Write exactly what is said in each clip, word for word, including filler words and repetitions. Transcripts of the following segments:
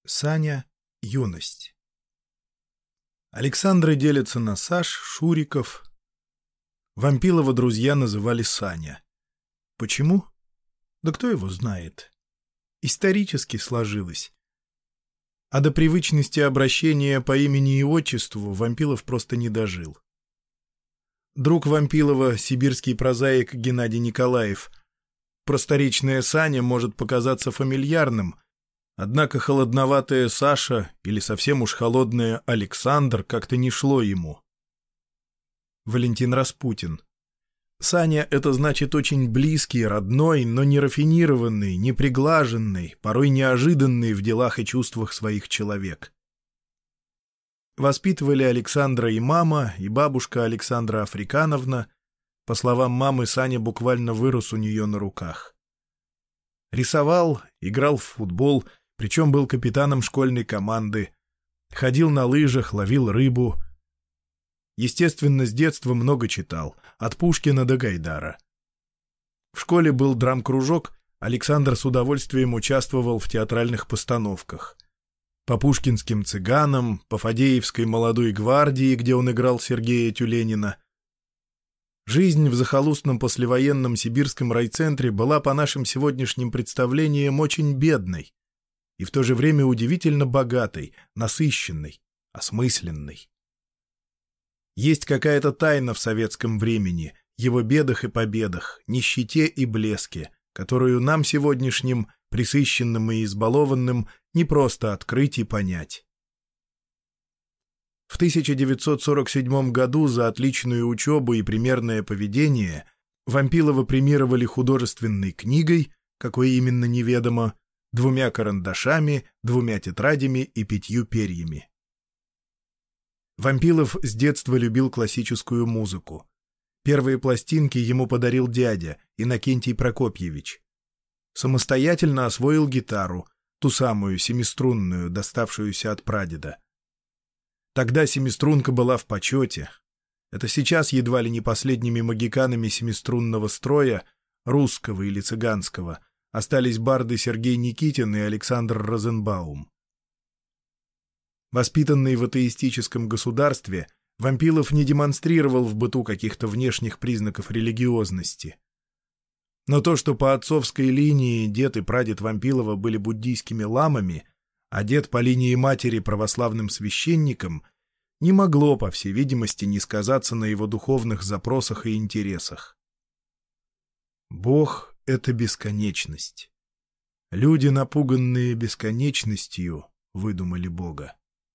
Саня. Юность. Александры делятся на Саш, Шуриков. Вампилова друзья называли Саня. Почему? Да кто его знает. Исторически сложилось. А до привычности обращения по имени и отчеству Вампилов просто не дожил. Друг Вампилова, сибирский прозаик Геннадий Николаев. Просторечная Саня может показаться фамильярным, однако холодноватая Саша или совсем уж холодная Александр как-то не шло ему. Валентин Распутин. Саня — это значит очень близкий, родной, но не рафинированный, не приглаженный, порой неожиданный в делах и чувствах своих человек. Воспитывали Александра и мама, и бабушка Александра Африкановна. По словам мамы, Саня буквально вырос у нее на руках. Рисовал, играл в футбол, причем был капитаном школьной команды, ходил на лыжах, ловил рыбу. Естественно, с детства много читал, от Пушкина до Гайдара. В школе был драм-кружок, Александр с удовольствием участвовал в театральных постановках. По пушкинским цыганам, по Фадеевской молодой гвардии, где он играл Сергея Тюленина. Жизнь в захолустном послевоенном сибирском райцентре была по нашим сегодняшним представлениям очень бедной и в то же время удивительно богатой, насыщенной, осмысленной. Есть какая-то тайна в советском времени, его бедах и победах, нищете и блеске, которую нам сегодняшним, пресыщенным и избалованным, не просто открыть и понять. В тысяча девятьсот сорок седьмом году за отличную учебу и примерное поведение Вампилова премировали художественной книгой, какой именно неведомо, двумя карандашами, двумя тетрадями и пятью перьями. Вампилов с детства любил классическую музыку. Первые пластинки ему подарил дядя, Иннокентий Прокопьевич. Самостоятельно освоил гитару, ту самую семиструнную, доставшуюся от прадеда. Тогда семиструнка была в почете. Это сейчас едва ли не последними могиканами семиструнного строя, русского или цыганского, остались барды Сергей Никитин и Александр Розенбаум. Воспитанный в атеистическом государстве, Вампилов не демонстрировал в быту каких-то внешних признаков религиозности. Но то, что по отцовской линии дед и прадед Вампилова были буддийскими ламами, а дед по линии матери православным священником, не могло, по всей видимости, не сказаться на его духовных запросах и интересах. Бог — это бесконечность. Люди, напуганные бесконечностью, выдумали Бога.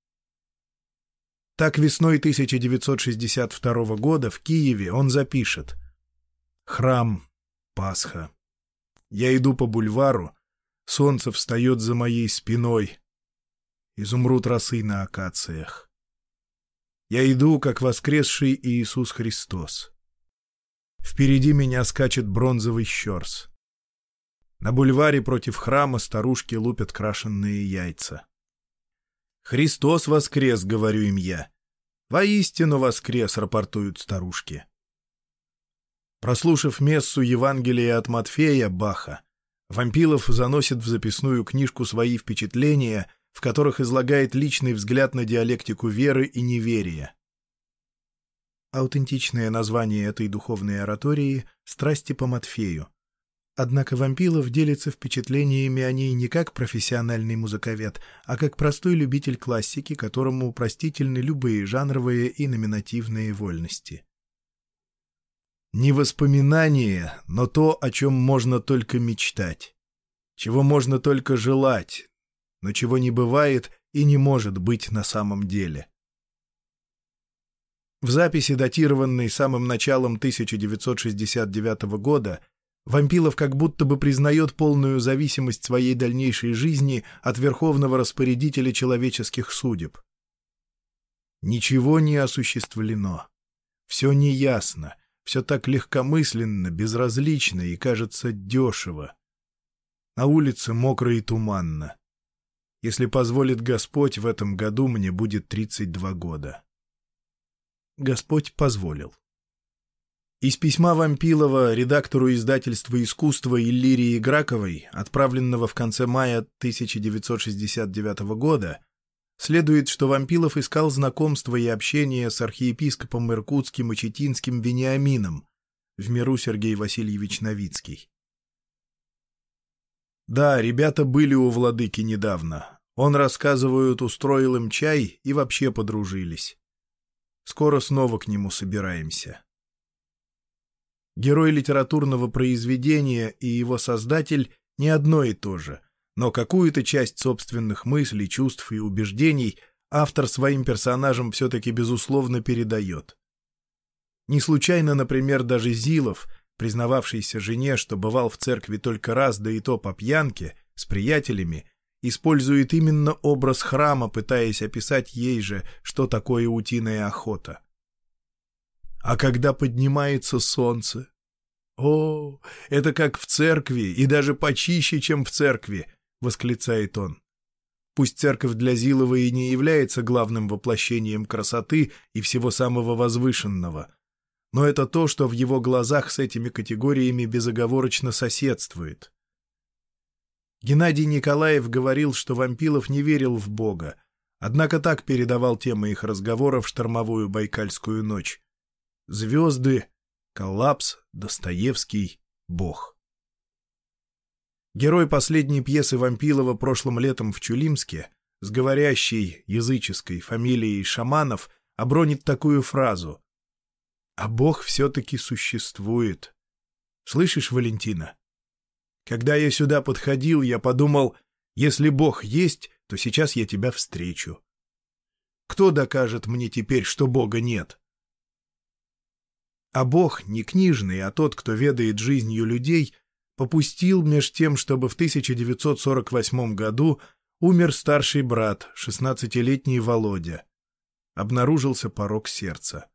Так весной тысяча девятьсот шестьдесят второго года в Киеве он запишет: «Храм, Пасха. Я иду по бульвару, солнце встает за моей спиной, изумруд росы на акациях. Я иду, как воскресший Иисус Христос. Впереди меня скачет бронзовый щерс. На бульваре против храма старушки лупят крашенные яйца. «Христос воскрес», — говорю им я. «Воистину воскрес», — рапортуют старушки. Прослушав мессу Евангелия от Матфея Баха, Вампилов заносит в записную книжку свои впечатления, в которых излагает личный взгляд на диалектику веры и неверия. Аутентичное название этой духовной оратории «Страсти по Матфею». Однако Вампилов делится впечатлениями о ней не как профессиональный музыковед, а как простой любитель классики, которому простительны любые жанровые и номинативные вольности. Не воспоминание, но то, о чем можно только мечтать, чего можно только желать, но чего не бывает и не может быть на самом деле. В записи, датированной самым началом тысяча девятьсот шестьдесят девятого года, Вампилов как будто бы признает полную зависимость своей дальнейшей жизни от верховного распорядителя человеческих судеб. Ничего не осуществлено. Все неясно, все так легкомысленно, безразлично и, кажется, дешево. На улице мокро и туманно. Если позволит Господь, в этом году мне будет тридцать два года. Господь позволил. Из письма Вампилова редактору издательства «Искусство» Иллирии Граковой, отправленного в конце мая тысяча девятьсот шестьдесят девятого года, следует, что Вампилов искал знакомства и общения с архиепископом Иркутским и Читинским Вениамином, в миру Сергей Васильевич Новицкий. Да, ребята были у владыки недавно. Он, рассказывают, устроил им чай и вообще подружились. Скоро снова к нему собираемся. Герой литературного произведения и его создатель не одно и то же, но какую-то часть собственных мыслей, чувств и убеждений автор своим персонажам все-таки безусловно передает. Не случайно, например, даже Зилов, признававшийся жене, что бывал в церкви только раз, да и то по пьянке, с приятелями, использует именно образ храма, пытаясь описать ей же, что такое утиная охота. А когда поднимается солнце? О, это как в церкви, и даже почище, чем в церкви, — восклицает он. Пусть церковь для Зилова и не является главным воплощением красоты и всего самого возвышенного, но это то, что в его глазах с этими категориями безоговорочно соседствует. Геннадий Николаев говорил, что Вампилов не верил в Бога, однако так передавал темы их разговора в штормовую Байкальскую ночь. Звезды, коллапс, Достоевский, Бог. Герой последней пьесы Вампилова прошлым летом в Чулимске с говорящей языческой фамилией Шаманов обронит такую фразу: «А Бог все-таки существует. Слышишь, Валентина? Когда я сюда подходил, я подумал, если Бог есть, то сейчас я тебя встречу. Кто докажет мне теперь, что Бога нет?» А Бог, не книжный, а тот, кто ведает жизнью людей, попустил меж тем, чтобы в тысяча девятьсот сорок восьмом году умер старший брат, шестнадцатилетний Володя. Обнаружился порок сердца.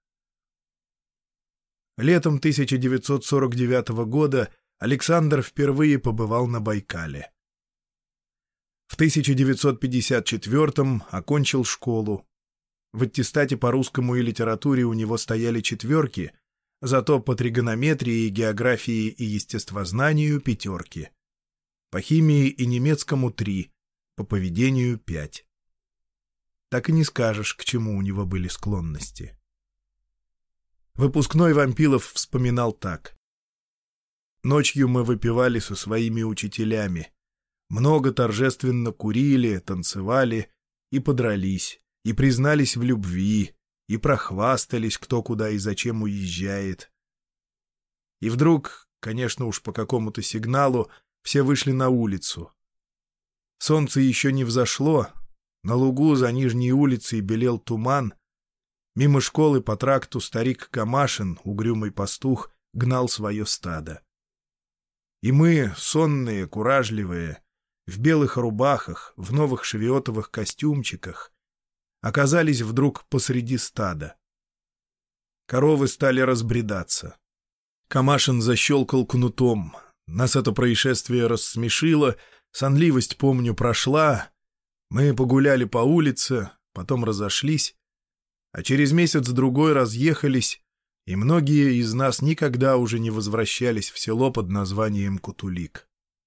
Летом тысяча девятьсот сорок девятого года Александр впервые побывал на Байкале. В тысяча девятьсот пятьдесят четвёртом окончил школу. В аттестате по русскому и литературе у него стояли четверки, зато по тригонометрии, географии и естествознанию пятерки. По химии и немецкому три, по поведению пять. Так и не скажешь, к чему у него были склонности. Выпускной Вампилов вспоминал так. «Ночью мы выпивали со своими учителями. Много торжественно курили, танцевали и подрались, и признались в любви, и прохвастались, кто куда и зачем уезжает. И вдруг, конечно уж по какому-то сигналу, все вышли на улицу. Солнце еще не взошло, на лугу за нижней улицей белел туман, мимо школы по тракту старик Камашин, угрюмый пастух, гнал свое стадо. И мы, сонные, куражливые, в белых рубахах, в новых шевиотовых костюмчиках, оказались вдруг посреди стада. Коровы стали разбредаться. Камашин защелкал кнутом. Нас это происшествие рассмешило, сонливость, помню, прошла. Мы погуляли по улице, потом разошлись, а через месяц-другой разъехались, и многие из нас никогда уже не возвращались в село под названием Кутулик.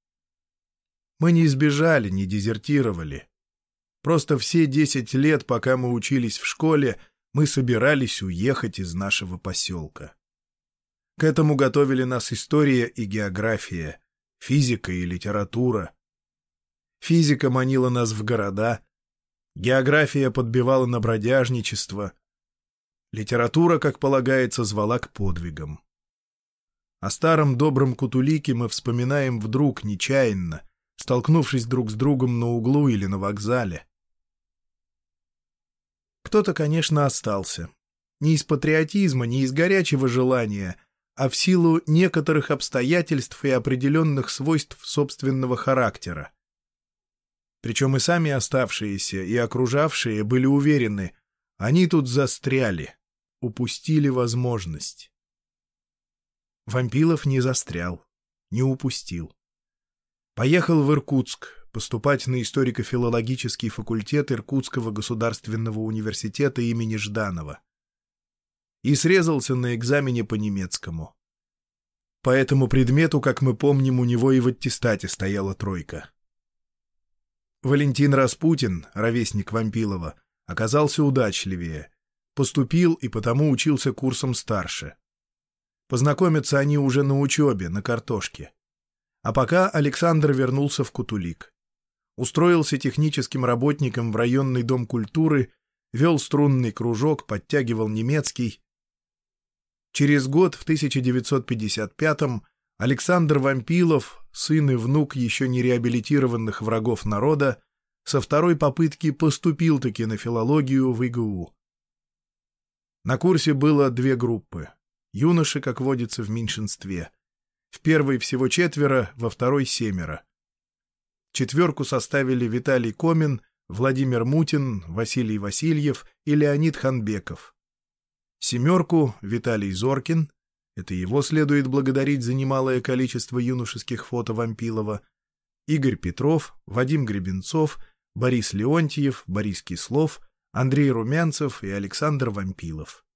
Мы не сбежали, не дезертировали. Просто все десять лет, пока мы учились в школе, мы собирались уехать из нашего поселка. К этому готовили нас история и география, физика и литература. Физика манила нас в города, география подбивала на бродяжничество, литература, как полагается, звала к подвигам. О старом добром Кутулике мы вспоминаем вдруг, нечаянно, столкнувшись друг с другом на углу или на вокзале. Кто-то, конечно, остался. Не из патриотизма, не из горячего желания, а в силу некоторых обстоятельств и определенных свойств собственного характера. Причем и сами оставшиеся, и окружавшие были уверены, они тут застряли, упустили возможность. Вампилов не застрял, не упустил. Поехал в Иркутск поступать на историко-филологический факультет Иркутского государственного университета имени Жданова. и срезался на экзамене по немецкому. По этому предмету, как мы помним, у него и в аттестате стояла тройка. Валентин Распутин, ровесник Вампилова, оказался удачливее, поступил и потому учился курсом старше. Познакомятся они уже на учебе, на картошке. А пока Александр вернулся в Кутулик. Устроился техническим работником в районный дом культуры, вел струнный кружок, подтягивал немецкий. Через год, в тысяча девятьсот пятьдесят пятом, Александр Вампилов, сын и внук еще не реабилитированных врагов народа, со второй попытки поступил-таки на филологию в ИГУ. На курсе было две группы. Юноши, как водится, в меньшинстве. В первой всего четверо, во второй — семеро. Четверку составили Виталий Комин, Владимир Мутин, Василий Васильев и Леонид Ханбеков. Семерку — Виталий Зоркин, это его следует благодарить за немалое количество юношеских фото Вампилова, Игорь Петров, Вадим Гребенцов, Борис Леонтьев, Борис Кислов, Андрей Румянцев и Александр Вампилов.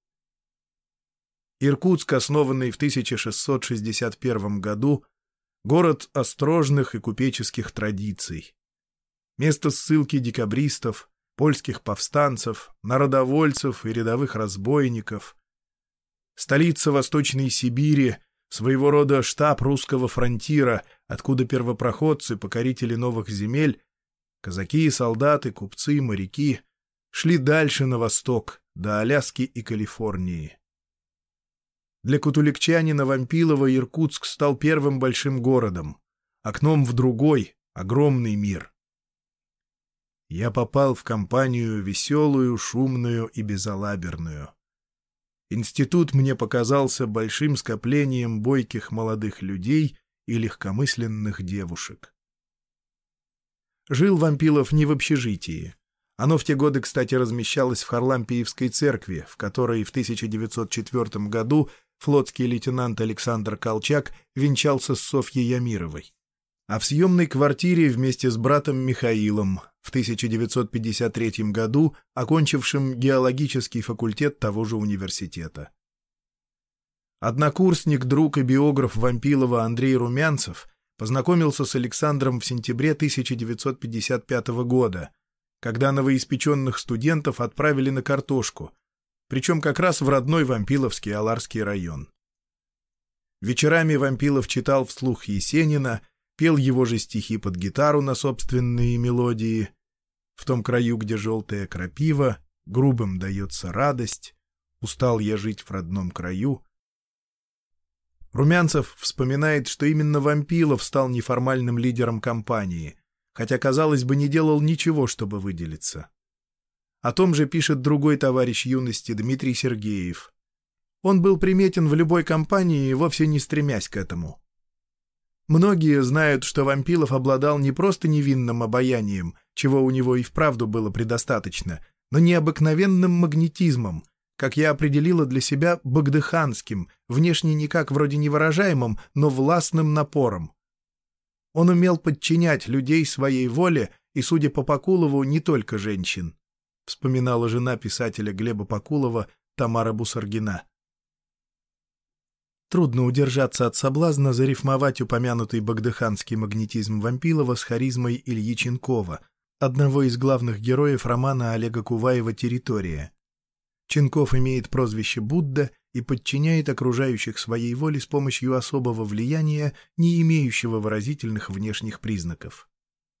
Иркутск, основанный в тысяча шестьсот шестьдесят первом году, город острожных и купеческих традиций. Место ссылки декабристов, польских повстанцев, народовольцев и рядовых разбойников. Столица Восточной Сибири, своего рода штаб русского фронтира, откуда первопроходцы, покорители новых земель, казаки, солдаты, купцы, моряки, шли дальше на восток, до Аляски и Калифорнии. Для кутуликчанина Вампилова Иркутск стал первым большим городом, окном в другой, огромный мир. Я попал в компанию веселую, шумную и безалаберную. Институт мне показался большим скоплением бойких молодых людей и легкомысленных девушек. Жил Вампилов не в общежитии. Оно в те годы, кстати, размещалось в Харлампиевской церкви, в которой в тысяча девятьсот четвёртом году флотский лейтенант Александр Колчак венчался с Софьей Ямировой. А в съемной квартире вместе с братом Михаилом, в тысяча девятьсот пятьдесят третьем году окончившим геологический факультет того же университета. Однокурсник, друг и биограф Вампилова Андрей Румянцев познакомился с Александром в сентябре тысяча девятьсот пятьдесят пятого года, когда новоиспеченных студентов отправили на картошку, причем как раз в родной Вампиловский Аларский район. Вечерами Вампилов читал вслух Есенина, пел его же стихи под гитару на собственные мелодии. В том краю, где желтая крапива, грубым дается радость, устал я жить в родном краю. Румянцев вспоминает, что именно Вампилов стал неформальным лидером компании, хотя, казалось бы, не делал ничего, чтобы выделиться. О том же пишет другой товарищ юности Дмитрий Сергеев. Он был приметен в любой компании, вовсе не стремясь к этому. Многие знают, что Вампилов обладал не просто невинным обаянием, чего у него и вправду было предостаточно, но необыкновенным магнетизмом, как я определила для себя, багдыханским, внешне никак вроде невыражаемым, но властным напором. Он умел подчинять людей своей воле и, судя по Покулову, не только женщин, вспоминала жена писателя Глеба Покулова Тамара Бусаргина. Трудно удержаться от соблазна зарифмовать упомянутый багдыханский магнетизм Вампилова с харизмой Ильи Ченкова, одного из главных героев романа Олега Куваева «Территория». Ченков имеет прозвище Будда и подчиняет окружающих своей воле с помощью особого влияния, не имеющего выразительных внешних признаков.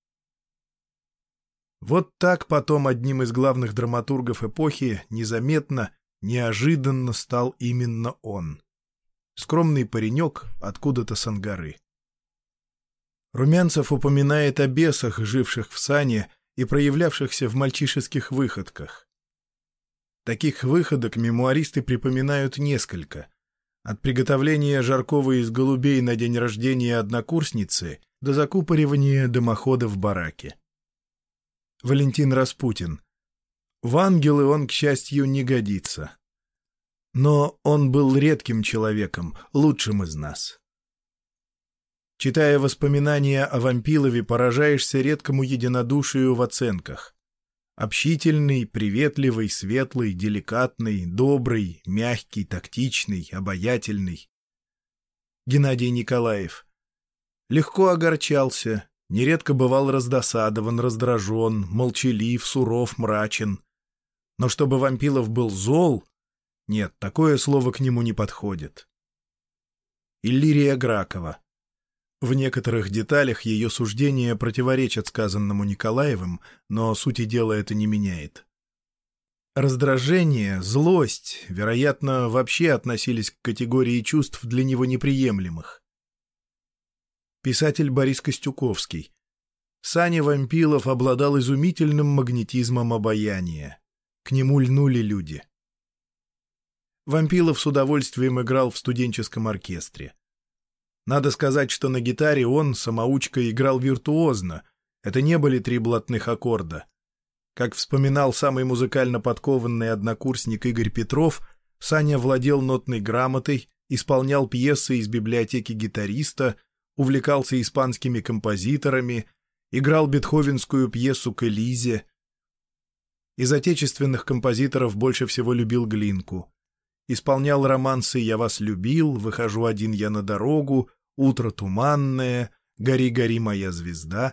Вот так потом одним из главных драматургов эпохи незаметно, неожиданно стал именно он. Скромный паренек откуда-то с Ангары. Румянцев упоминает о бесах, живших в сане и проявлявшихся в мальчишеских выходках. Таких выходок мемуаристы припоминают несколько. От приготовления жаркого из голубей на день рождения однокурсницы до закупоривания дымохода в бараке. Валентин Распутин. В ангелы он, к счастью, не годится. Но он был редким человеком, лучшим из нас. Читая воспоминания о Вампилове, поражаешься редкому единодушию в оценках. Общительный, приветливый, светлый, деликатный, добрый, мягкий, тактичный, обаятельный. Геннадий Николаев. Легко огорчался, нередко бывал раздосадован, раздражен, молчалив, суров, мрачен. Но чтобы Вампилов был зол, нет, такое слово к нему не подходит. Иллирия Гракова. В некоторых деталях ее суждения противоречат сказанному Николаевым, но сути дела это не меняет. Раздражение, злость, вероятно, вообще относились к категории чувств для него неприемлемых. Писатель Борис Костюковский. Саня Вампилов обладал изумительным магнетизмом обаяния. К нему льнули люди. Вампилов с удовольствием играл в студенческом оркестре. Надо сказать, что на гитаре он, самоучка, играл виртуозно. Это не были три блатных аккорда. Как вспоминал самый музыкально подкованный однокурсник Игорь Петров, Саня владел нотной грамотой, исполнял пьесы из библиотеки гитариста, увлекался испанскими композиторами, играл бетховенскую пьесу к Элизе. Из отечественных композиторов больше всего любил Глинку. Исполнял романсы «Я вас любил», «Выхожу один я на дорогу», «Утро туманное», «Гори, гори, моя звезда».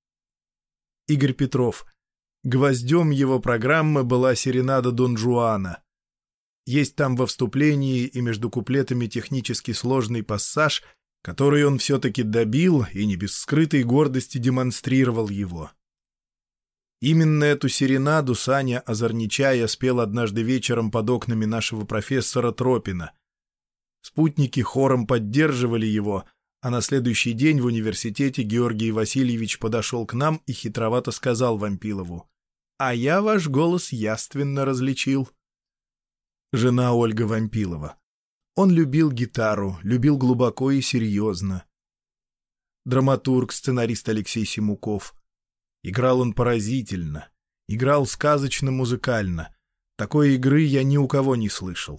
Игорь Петров. Гвоздем его программы была серенада Дон Жуана. Есть там во вступлении и между куплетами технически сложный пассаж, который он все-таки добил и не без скрытой гордости демонстрировал его. Именно эту серенаду Саня, озорничая, спел однажды вечером под окнами нашего профессора Тропина. Спутники хором поддерживали его, а на следующий день в университете Георгий Васильевич подошел к нам и хитровато сказал Вампилову: «А я ваш голос явственно различил». Жена Ольга Вампилова. Он любил гитару, любил глубоко и серьезно. Драматург, сценарист Алексей Симуков. Играл он поразительно, играл сказочно-музыкально. Такой игры я ни у кого не слышал.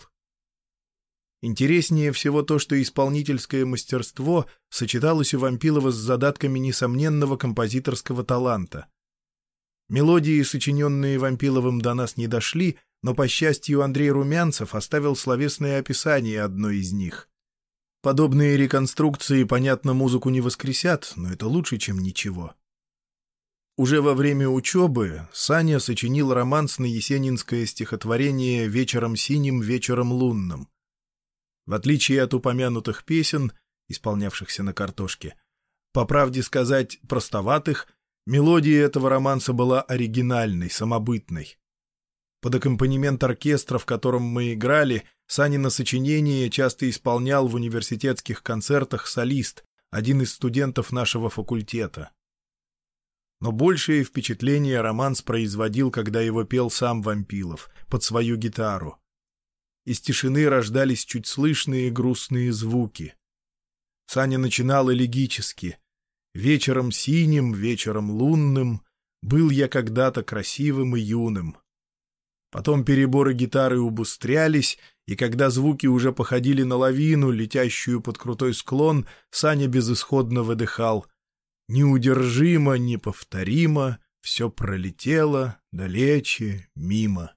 Интереснее всего то, что исполнительское мастерство сочеталось у Вампилова с задатками несомненного композиторского таланта. Мелодии, сочиненные Вампиловым, до нас не дошли, но, по счастью, Андрей Румянцев оставил словесное описание одной из них. Подобные реконструкции, понятно, музыку не воскресят, но это лучше, чем ничего. Уже во время учебы Саня сочинил романсное есенинское стихотворение «Вечером синим, вечером лунным». В отличие от упомянутых песен, исполнявшихся на картошке, по правде сказать, простоватых, мелодия этого романса была оригинальной, самобытной. Под аккомпанемент оркестра, в котором мы играли, Санина сочинение часто исполнял в университетских концертах солист, один из студентов нашего факультета. Но большее впечатление романс производил, когда его пел сам Вампилов, под свою гитару. Из тишины рождались чуть слышные грустные звуки. Саня начинал элегически. «Вечером синим, вечером лунным был я когда-то красивым и юным». Потом переборы гитары убыстрялись, и когда звуки уже походили на лавину, летящую под крутой склон, Саня безысходно выдыхал: «Неудержимо, неповторимо, все пролетело далече, мимо».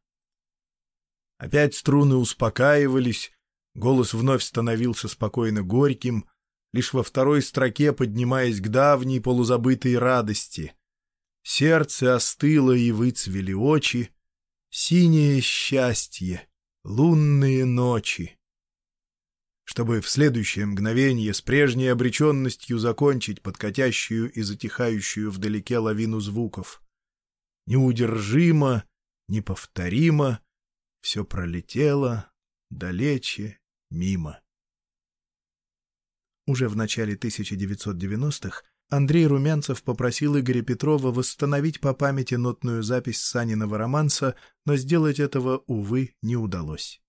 Опять струны успокаивались, голос вновь становился спокойно горьким, лишь во второй строке поднимаясь к давней полузабытой радости. Сердце остыло и выцвели очи, синее счастье, лунные ночи. Чтобы в следующее мгновение с прежней обреченностью закончить подкатящую и затихающую вдалеке лавину звуков. Неудержимо, неповторимо, все пролетело далече, мимо. Уже в начале тысяча девятьсот девяностых Андрей Румянцев попросил Игоря Петрова восстановить по памяти нотную запись Саниного романса, но сделать этого, увы, не удалось.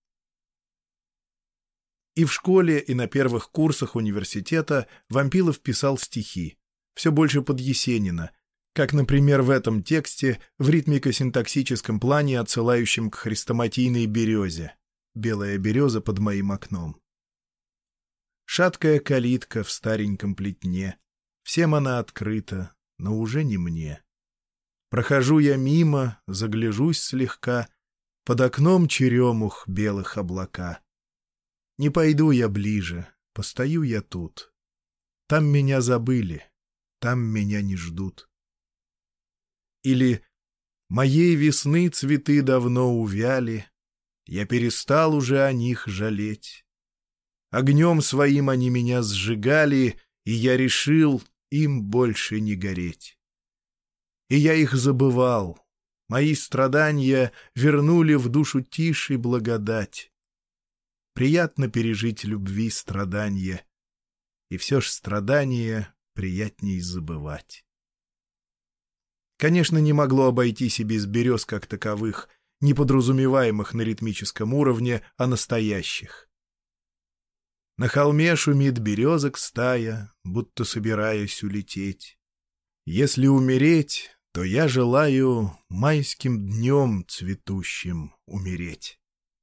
И в школе, и на первых курсах университета Вампилов писал стихи, все больше под Есенина, как, например, в этом тексте в ритмико-синтаксическом плане, отсылающем к хрестоматийной березе «Белая береза под моим окном». Шаткая калитка в стареньком плетне, всем она открыта, но уже не мне. Прохожу я мимо, загляжусь слегка, под окном черемух белых облака. Не пойду я ближе, постою я тут. Там меня забыли, там меня не ждут. Или моей весны цветы давно увяли, я перестал уже о них жалеть. Огнем своим они меня сжигали, и я решил им больше не гореть. И я их забывал, мои страдания вернули в душу тишь и благодать. Приятно пережить любви страдания, и все ж страдания приятней забывать. Конечно, не могло обойтись и без берез как таковых, не подразумеваемых на ритмическом уровне, а настоящих. На холме шумит березок стая, будто собираясь улететь. Если умереть, то я желаю майским днем цветущим умереть.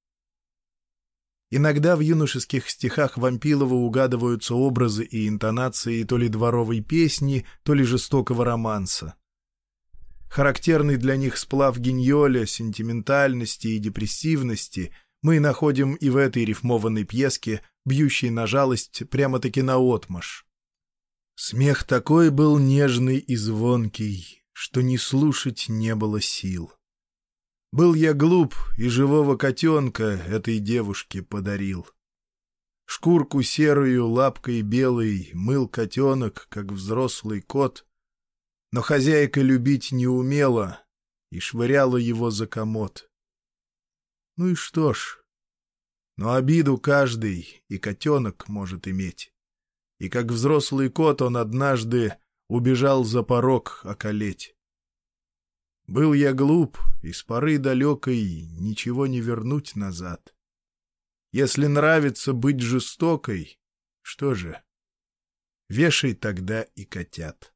Иногда в юношеских стихах Вампилова угадываются образы и интонации то ли дворовой песни, то ли жестокого романса. Характерный для них сплав гиньоля, сентиментальности и депрессивности мы находим и в этой рифмованной пьеске, бьющей на жалость прямо-таки наотмашь. Смех такой был нежный и звонкий, что не слушать не было сил. Был я глуп, и живого котенка этой девушке подарил. Шкурку серую лапкой белой мыл котенок, как взрослый кот, но хозяйка любить не умела и швыряла его за комод. Ну и что ж, но обиду каждый и котенок может иметь. И как взрослый кот он однажды убежал за порог околеть. Был я глуп, и с поры далекой ничего не вернуть назад. Если нравится быть жестокой, что же, вешай тогда и котят.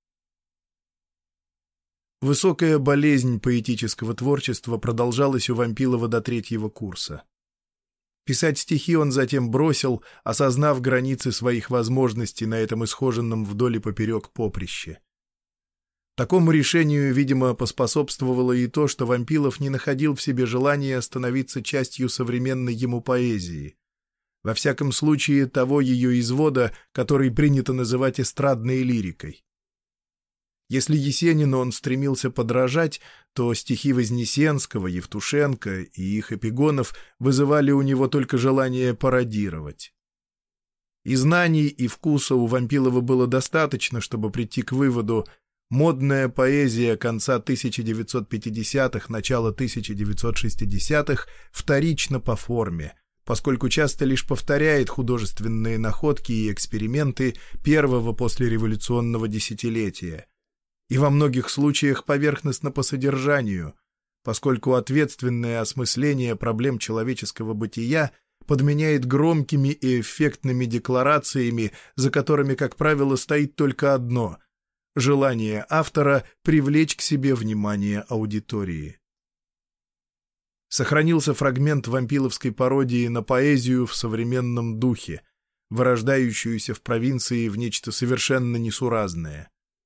Высокая болезнь поэтического творчества продолжалась у Вампилова до третьего курса. Писать стихи он затем бросил, осознав границы своих возможностей на этом исхоженном вдоль и поперек поприще. Такому решению, видимо, поспособствовало и то, что Вампилов не находил в себе желания становиться частью современной ему поэзии. Во всяком случае, того ее извода, который принято называть эстрадной лирикой. Если Есенину он стремился подражать, то стихи Вознесенского, Евтушенко и их эпигонов вызывали у него только желание пародировать. И знаний, и вкуса у Вампилова было достаточно, чтобы прийти к выводу: модная поэзия конца тысяча девятьсот пятидесятых, начала тысяча девятьсот шестидесятых вторична по форме, поскольку часто лишь повторяет художественные находки и эксперименты первого послереволюционного десятилетия, и во многих случаях поверхностно по содержанию, поскольку ответственное осмысление проблем человеческого бытия подменяет громкими и эффектными декларациями, за которыми, как правило, стоит только одно — желание автора привлечь к себе внимание аудитории. Сохранился фрагмент вампиловской пародии на поэзию в современном духе, вырождающуюся в провинции в нечто совершенно несуразное.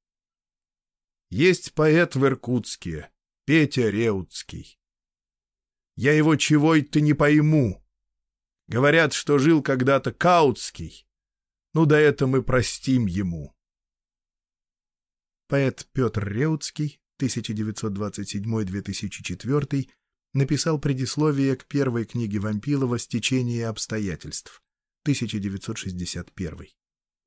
Есть поэт в Иркутске, Петя Реутский. Я его чего-то не пойму. Говорят, что жил когда-то Каутский. Ну да это мы простим ему. Поэт Петр Реутский, тысяча девятьсот двадцать седьмой — две тысячи четвёртый, написал предисловие к первой книге Вампилова «Стечение обстоятельств», тысяча девятьсот шестьдесят первый.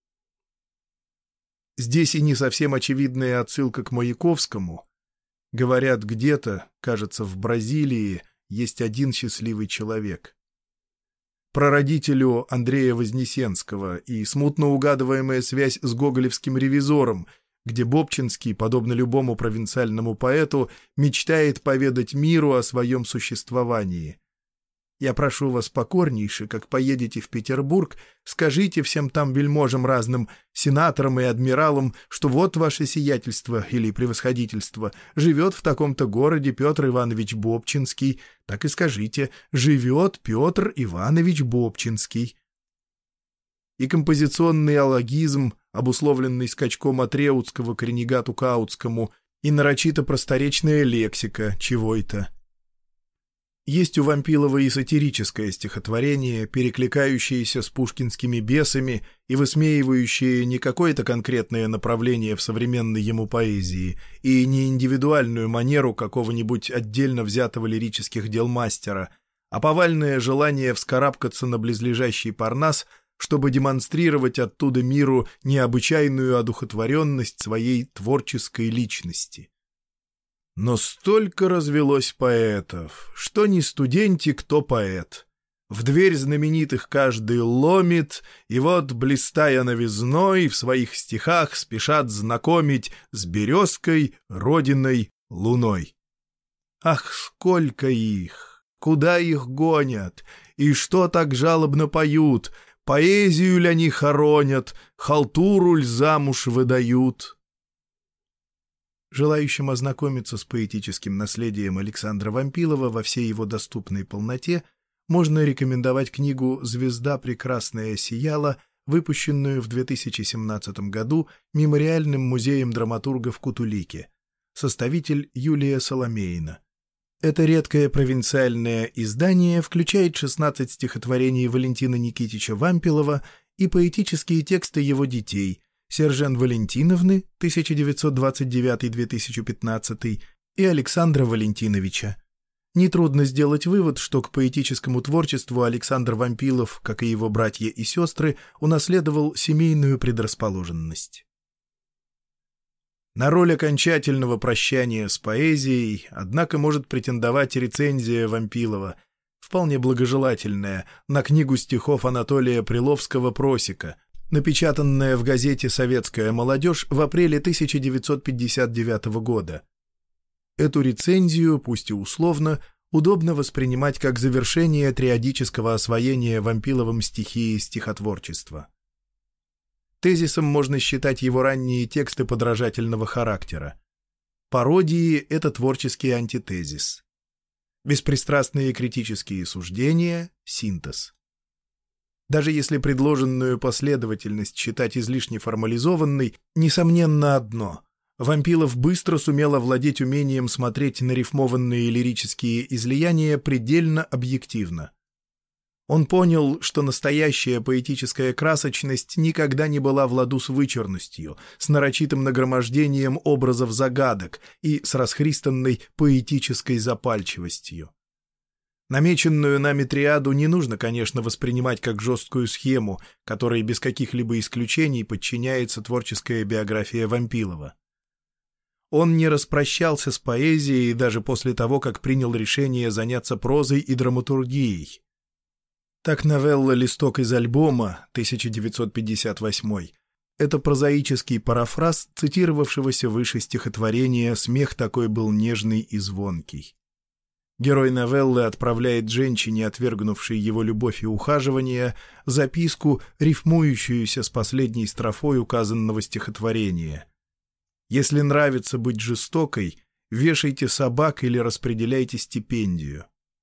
Здесь и не совсем очевидная отсылка к Маяковскому. Говорят, где-то, кажется, в Бразилии, есть один счастливый человек. Прародителю Андрея Вознесенского и смутно угадываемая связь с гоголевским «Ревизором», где Бобчинский, подобно любому провинциальному поэту, мечтает поведать миру о своем существовании. Я прошу вас покорнейше, как поедете в Петербург, скажите всем там вельможам разным, сенаторам и адмиралам, что вот ваше сиятельство или превосходительство живет в таком-то городе Петр Иванович Бобчинский, так и скажите: живет Петр Иванович Бобчинский. И композиционный аллогизм, обусловленный скачком от Реутского к ренегату Каутскому, и нарочито просторечная лексика чего-то. Есть у Вампилова и сатирическое стихотворение, перекликающееся с пушкинскими бесами и высмеивающее не какое-то конкретное направление в современной ему поэзии и не индивидуальную манеру какого-нибудь отдельно взятого лирических дел мастера, а повальное желание вскарабкаться на близлежащий Парнас, чтобы демонстрировать оттуда миру необычайную одухотворенность своей творческой личности. Но столько развелось поэтов, что ни студентик, то поэт. В дверь знаменитых каждый ломит, и вот, блистая новизной, в своих стихах спешат знакомить с березкой, родиной, луной. Ах, сколько их! Куда их гонят? И что так жалобно поют? Поэзию ли они хоронят? Халтуру ль замуж выдают? Желающим ознакомиться с поэтическим наследием Александра Вампилова во всей его доступной полноте можно рекомендовать книгу «Звезда прекрасная сияла», выпущенную в две тысячи семнадцатом году Мемориальным музеем драматурга в Кутулике. Составитель Юлия Соломеина. Это редкое провинциальное издание включает шестнадцать стихотворений Валентина Никитича Вампилова и поэтические тексты его детей — Сержен Валентиновны, тысяча девятьсот двадцать девятый — две тысячи пятнадцатый, и Александра Валентиновича. Нетрудно сделать вывод, что к поэтическому творчеству Александр Вампилов, как и его братья и сестры, унаследовал семейную предрасположенность. На роль окончательного прощания с поэзией, однако, может претендовать рецензия Вампилова, вполне благожелательная, на книгу стихов Анатолия Приловского «Просека», напечатанная в газете «Советская молодежь» в апреле тысяча девятьсот пятьдесят девятого года. Эту рецензию, пусть и условно, удобно воспринимать как завершение триадического освоения Вампиловым стихии стихотворчества. Тезисом можно считать его ранние тексты подражательного характера. Пародии — это творческий антитезис. Беспристрастные критические суждения — синтез. Даже если предложенную последовательность считать излишне формализованной, несомненно одно — Вампилов быстро сумел овладеть умением смотреть на рифмованные лирические излияния предельно объективно. Он понял, что настоящая поэтическая красочность никогда не была в ладу с вычурностью, с нарочитым нагромождением образов загадок и с расхристанной поэтической запальчивостью. Намеченную нами триаду не нужно, конечно, воспринимать как жесткую схему, которой без каких-либо исключений подчиняется творческая биография Вампилова. Он не распрощался с поэзией даже после того, как принял решение заняться прозой и драматургией. Так новелла «Листок из альбома» тысяча девятьсот пятьдесят восьмой — это прозаический парафраз цитировавшегося выше стихотворения «Смех такой был нежный и звонкий». Герой новеллы отправляет женщине, отвергнувшей его любовь и ухаживание, записку, рифмующуюся с последней строфой указанного стихотворения. «Если нравится быть жестокой, вешайте собак или распределяйте стипендию».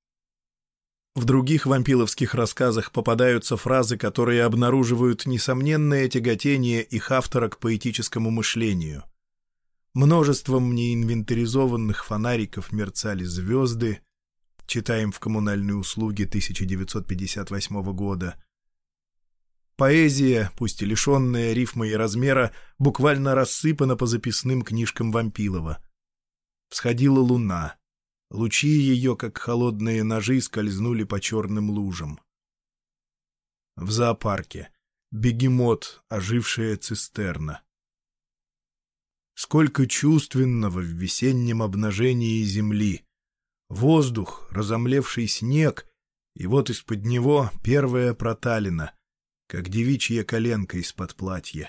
В других вампиловских рассказах попадаются фразы, которые обнаруживают несомненное тяготение их автора к поэтическому мышлению. Множеством неинвентаризованных фонариков мерцали звезды, читаем в «Коммунальные услуги» тысяча девятьсот пятьдесят восьмого года. Поэзия, пусть и лишенная рифма и размера, буквально рассыпана по записным книжкам Вампилова. Всходила луна. Лучи ее, как холодные ножи, скользнули по черным лужам. В зоопарке. Бегемот, ожившая цистерна. Сколько чувственного в весеннем обнажении земли. Воздух, разомлевший снег, и вот из-под него первая проталина, как девичья коленка из-под платья.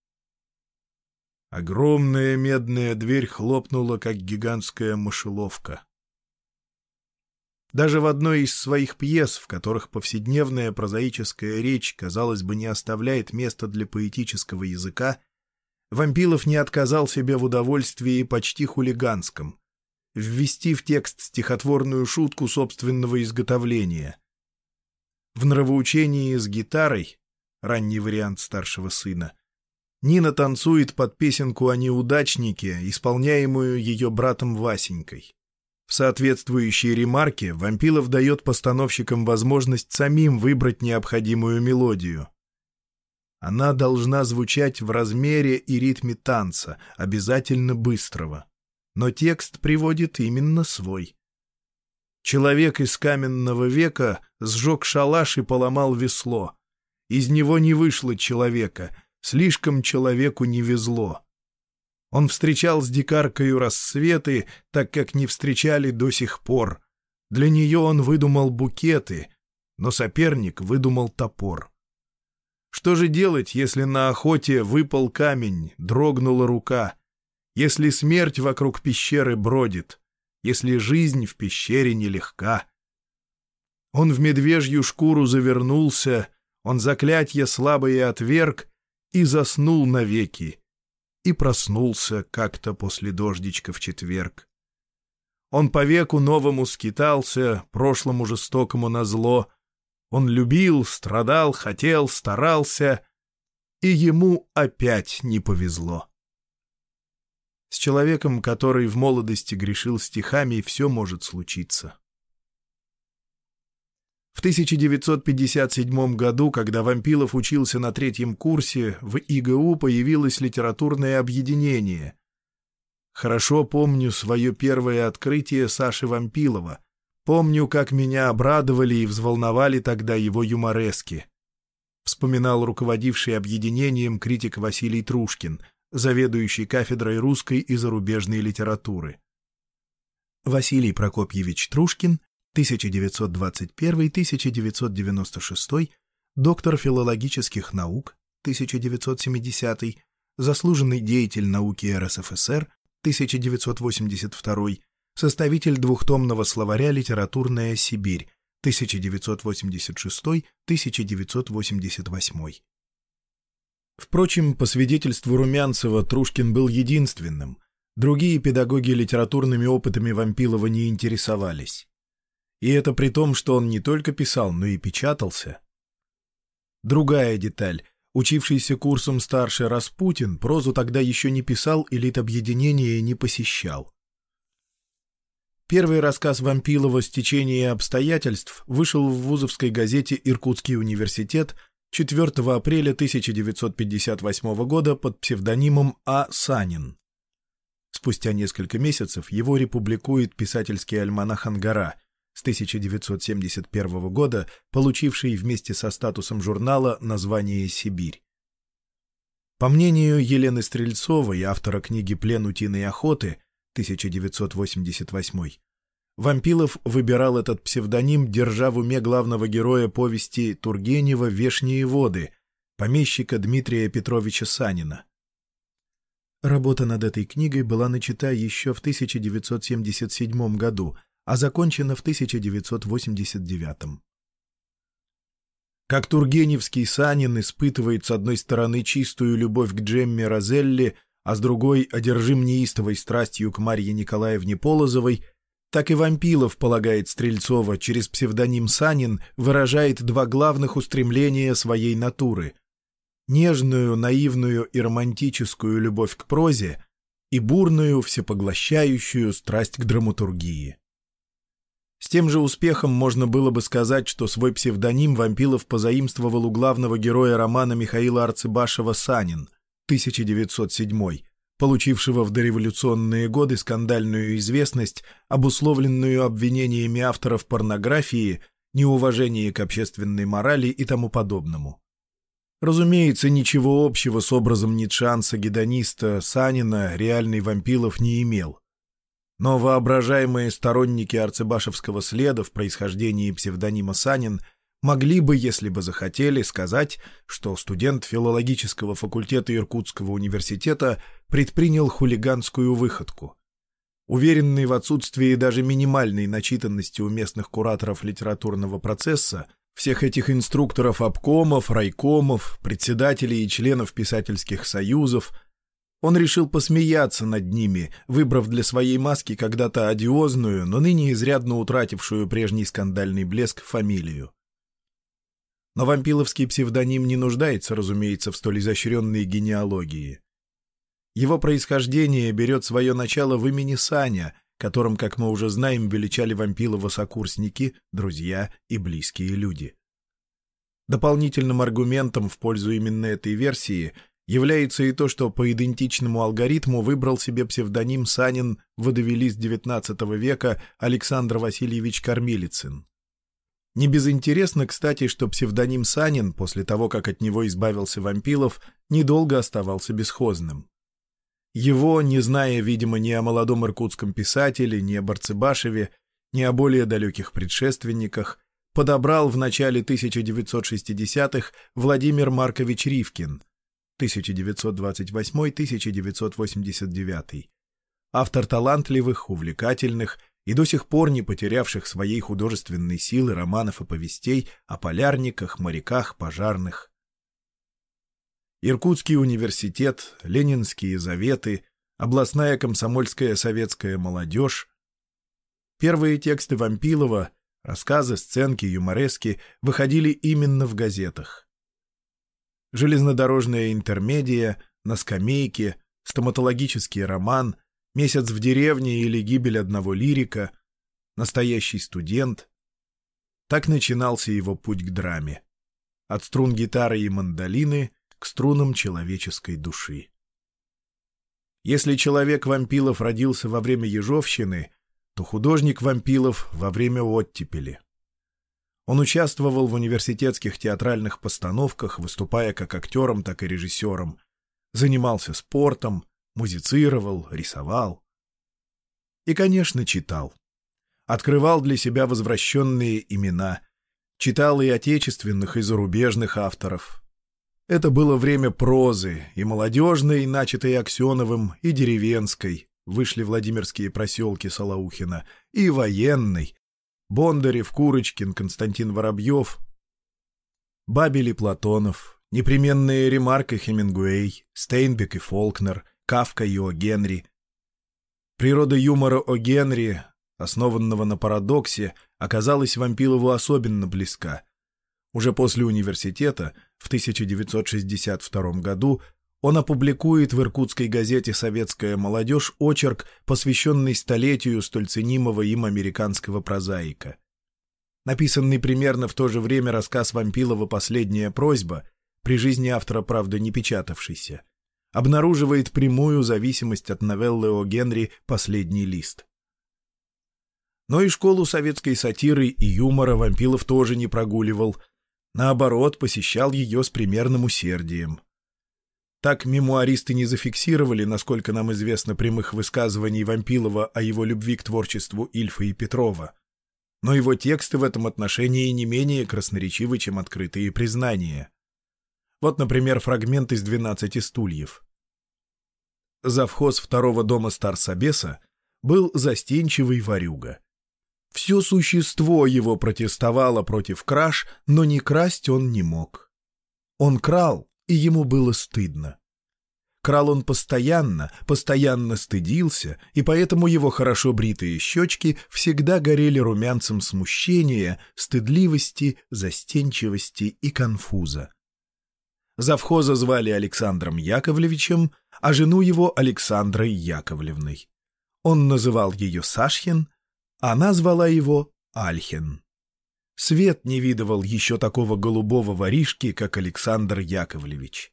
Огромная медная дверь хлопнула, как гигантская мышеловка. Даже в одной из своих пьес, в которых повседневная прозаическая речь, казалось бы, не оставляет места для поэтического языка, Вампилов не отказал себе в удовольствии почти хулиганском — ввести в текст стихотворную шутку собственного изготовления. В нравоучении с гитарой, ранний вариант старшего сына, Нина танцует под песенку о неудачнике, исполняемую ее братом Васенькой. В соответствующей ремарке Вампилов дает постановщикам возможность самим выбрать необходимую мелодию. Она должна звучать в размере и ритме танца, обязательно быстрого. Но текст приводит именно свой. Человек из каменного века сжег шалаш и поломал весло. Из него не вышло человека, слишком человеку не везло. Он встречал с дикаркою рассветы, так как не встречали до сих пор. Для нее он выдумал букеты, но соперник выдумал топор. Что же делать, если на охоте выпал камень, дрогнула рука, если смерть вокруг пещеры бродит, если жизнь в пещере нелегка? Он в медвежью шкуру завернулся, он заклятье слабое отверг и заснул навеки. И проснулся как-то после дождичка в четверг. Он по веку новому скитался, прошлому жестокому назло. Он любил, страдал, хотел, старался, и ему опять не повезло. С человеком, который в молодости грешил стихами, все может случиться. В тысяча девятьсот пятьдесят седьмом году, когда Вампилов учился на третьем курсе, в ИГУ появилось литературное объединение. Хорошо помню свое первое открытие Саши Вампилова. Помню, как меня обрадовали и взволновали тогда его юморески. Вспоминал руководивший объединением критик Василий Трушкин, заведующий кафедрой русской и зарубежной литературы. Василий Прокопьевич Трушкин, тысяча девятьсот двадцать первый — тысяча девятьсот девяносто шестой, доктор филологических наук, тысяча девятьсот семидесятый, заслуженный деятель науки РСФСР, тысяча девятьсот восемьдесят второй, составитель двухтомного словаря «Литературная Сибирь», тысяча девятьсот восемьдесят шестой — тысяча девятьсот восемьдесят восьмой. Впрочем, по свидетельству Румянцева, Трушкин был единственным. Другие педагоги литературными опытами Вампилова не интересовались. И это при том, что он не только писал, но и печатался. Другая деталь. Учившийся курсом старше Распутин прозу тогда еще не писал и литобъединение не посещал. Первый рассказ Вампилова «Стечение обстоятельств» вышел в вузовской газете «Иркутский университет» четвёртого апреля тысяча девятьсот пятьдесят восьмого года под псевдонимом А. Санин. Спустя несколько месяцев его републикует писательский альманах «Ангара», с тысяча девятьсот семьдесят первого года, получивший вместе со статусом журнала название «Сибирь». По мнению Елены Стрельцовой, автора книги «Плен утиной охоты» тысяча девятьсот восемьдесят восьмой, Вампилов выбирал этот псевдоним, держа в уме главного героя повести Тургенева «Вешние воды», помещика Дмитрия Петровича Санина. Работа над этой книгой была начата еще в тысяча девятьсот семьдесят седьмом году, а закончена в тысяча девятьсот восемьдесят девятом. Как тургеневский Санин испытывает с одной стороны чистую любовь к Джемме Розелли, а с другой одержим неистовой страстью к Марье Николаевне Полозовой, так и Вампилов, полагает Стрельцова, через псевдоним Санин выражает два главных устремления своей натуры — нежную, наивную и романтическую любовь к прозе и бурную, всепоглощающую страсть к драматургии. С тем же успехом можно было бы сказать, что свой псевдоним Вампилов позаимствовал у главного героя романа Михаила Арцебашева «Санин» тысяча девятьсот седьмой, получившего в дореволюционные годы скандальную известность, обусловленную обвинениями автора в порнографии, неуважении к общественной морали и тому подобному. Разумеется, ничего общего с образом ницшеанца-гедониста Санина реальный Вампилов не имел. Но воображаемые сторонники арцебашевского следа в происхождении псевдонима Санин могли бы, если бы захотели, сказать, что студент филологического факультета Иркутского университета предпринял хулиганскую выходку. Уверенный в отсутствии даже минимальной начитанности у местных кураторов литературного процесса, всех этих инструкторов обкомов, райкомов, председателей и членов писательских союзов, он решил посмеяться над ними, выбрав для своей маски когда-то одиозную, но ныне изрядно утратившую прежний скандальный блеск фамилию. Но вампиловский псевдоним не нуждается, разумеется, в столь изощренной генеалогии. Его происхождение берет свое начало в имени Саня, которым, как мы уже знаем, величали Вампилова сокурсники, друзья и близкие люди. Дополнительным аргументом в пользу именно этой версии является и то, что по идентичному алгоритму выбрал себе псевдоним Санин водовелист девятнадцатого века Александр Васильевич Кормилицын. Не безинтересно, кстати, что псевдоним Санин, после того, как от него избавился Вампилов, недолго оставался бесхозным. Его, не зная, видимо, ни о молодом иркутском писателе, ни о Барцебашеве, ни о более далеких предшественниках, подобрал в начале тысяча девятьсот шестидесятых Владимир Маркович Ривкин, тысяча девятьсот двадцать восьмой — тысяча девятьсот восемьдесят девятый, автор талантливых, увлекательных и до сих пор не потерявших своей художественной силы романов и повестей о полярниках, моряках, пожарных. Иркутский университет, Ленинские заветы, областная комсомольская советская молодежь. Первые тексты Вампилова, рассказы, сценки, юморески выходили именно в газетах. Железнодорожная интермедия, На скамейке, стоматологический роман, Месяц в деревне или Гибель одного лирика, Настоящий студент. Так начинался его путь к драме. От струн гитары и мандолины к струнам человеческой души. Если человек Вампилов родился во время ежовщины, то художник Вампилов во время оттепели. Он участвовал в университетских театральных постановках, выступая как актером, так и режиссером, занимался спортом, музицировал, рисовал. И, конечно, читал. Открывал для себя возвращенные имена, читал и отечественных, и зарубежных авторов. Это было время прозы, и молодежной, начатой Аксеновым, и деревенской, вышли Владимирские проселки Солоухина, и военной, Бондарев, Курочкин, Константин Воробьев, Бабель и Платонов, непременные Ремарк и Хемингуэй, Стейнбек и Фолкнер, Кафка и О. Генри. Природа юмора О. Генри, основанного на парадоксе, оказалась Вампилову особенно близка. Уже после университета, в тысяча девятьсот шестьдесят втором году, он опубликует в иркутской газете «Советская молодежь» очерк, посвященный столетию столь ценимого им американского прозаика. Написанный примерно в то же время рассказ Вампилова «Последняя просьба», при жизни автора, правда, не печатавшийся, обнаруживает прямую зависимость от новеллы О. Генри «Последний лист». Но и школу советской сатиры и юмора Вампилов тоже не прогуливал, наоборот, посещал ее с примерным усердием. Так мемуаристы не зафиксировали, насколько нам известно, прямых высказываний Вампилова о его любви к творчеству Ильфа и Петрова. Но его тексты в этом отношении не менее красноречивы, чем открытые признания. Вот, например, фрагмент из «Двенадцати стульев». Завхоз второго дома старсобеса был застенчивый ворюга. Все существо его протестовало против краж, но не красть он не мог. Он крал, и ему было стыдно. Крал он постоянно, постоянно стыдился, и поэтому его хорошо бритые щечки всегда горели румянцем смущения, стыдливости, застенчивости и конфуза. Завхоза звали Александром Яковлевичем, а жену его Александрой Яковлевной. Он называл ее Сашхин, она звала его Альхин. Свет не видывал еще такого голубого воришки, как Александр Яковлевич.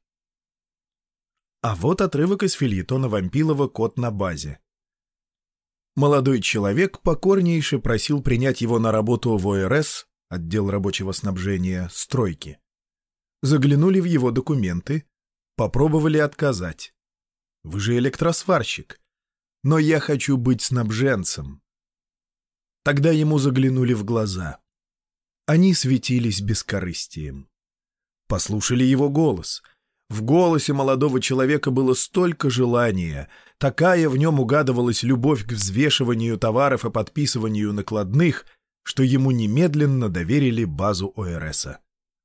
А вот отрывок из фельетона Вампилова «Кот на базе». Молодой человек покорнейше просил принять его на работу в О Р С, отдел рабочего снабжения, стройки. Заглянули в его документы, попробовали отказать. «Вы же электросварщик, но я хочу быть снабженцем». Тогда ему заглянули в глаза. Они светились бескорыстием. Послушали его голос. В голосе молодого человека было столько желания, такая в нем угадывалась любовь к взвешиванию товаров и подписыванию накладных, что ему немедленно доверили базу О Р С.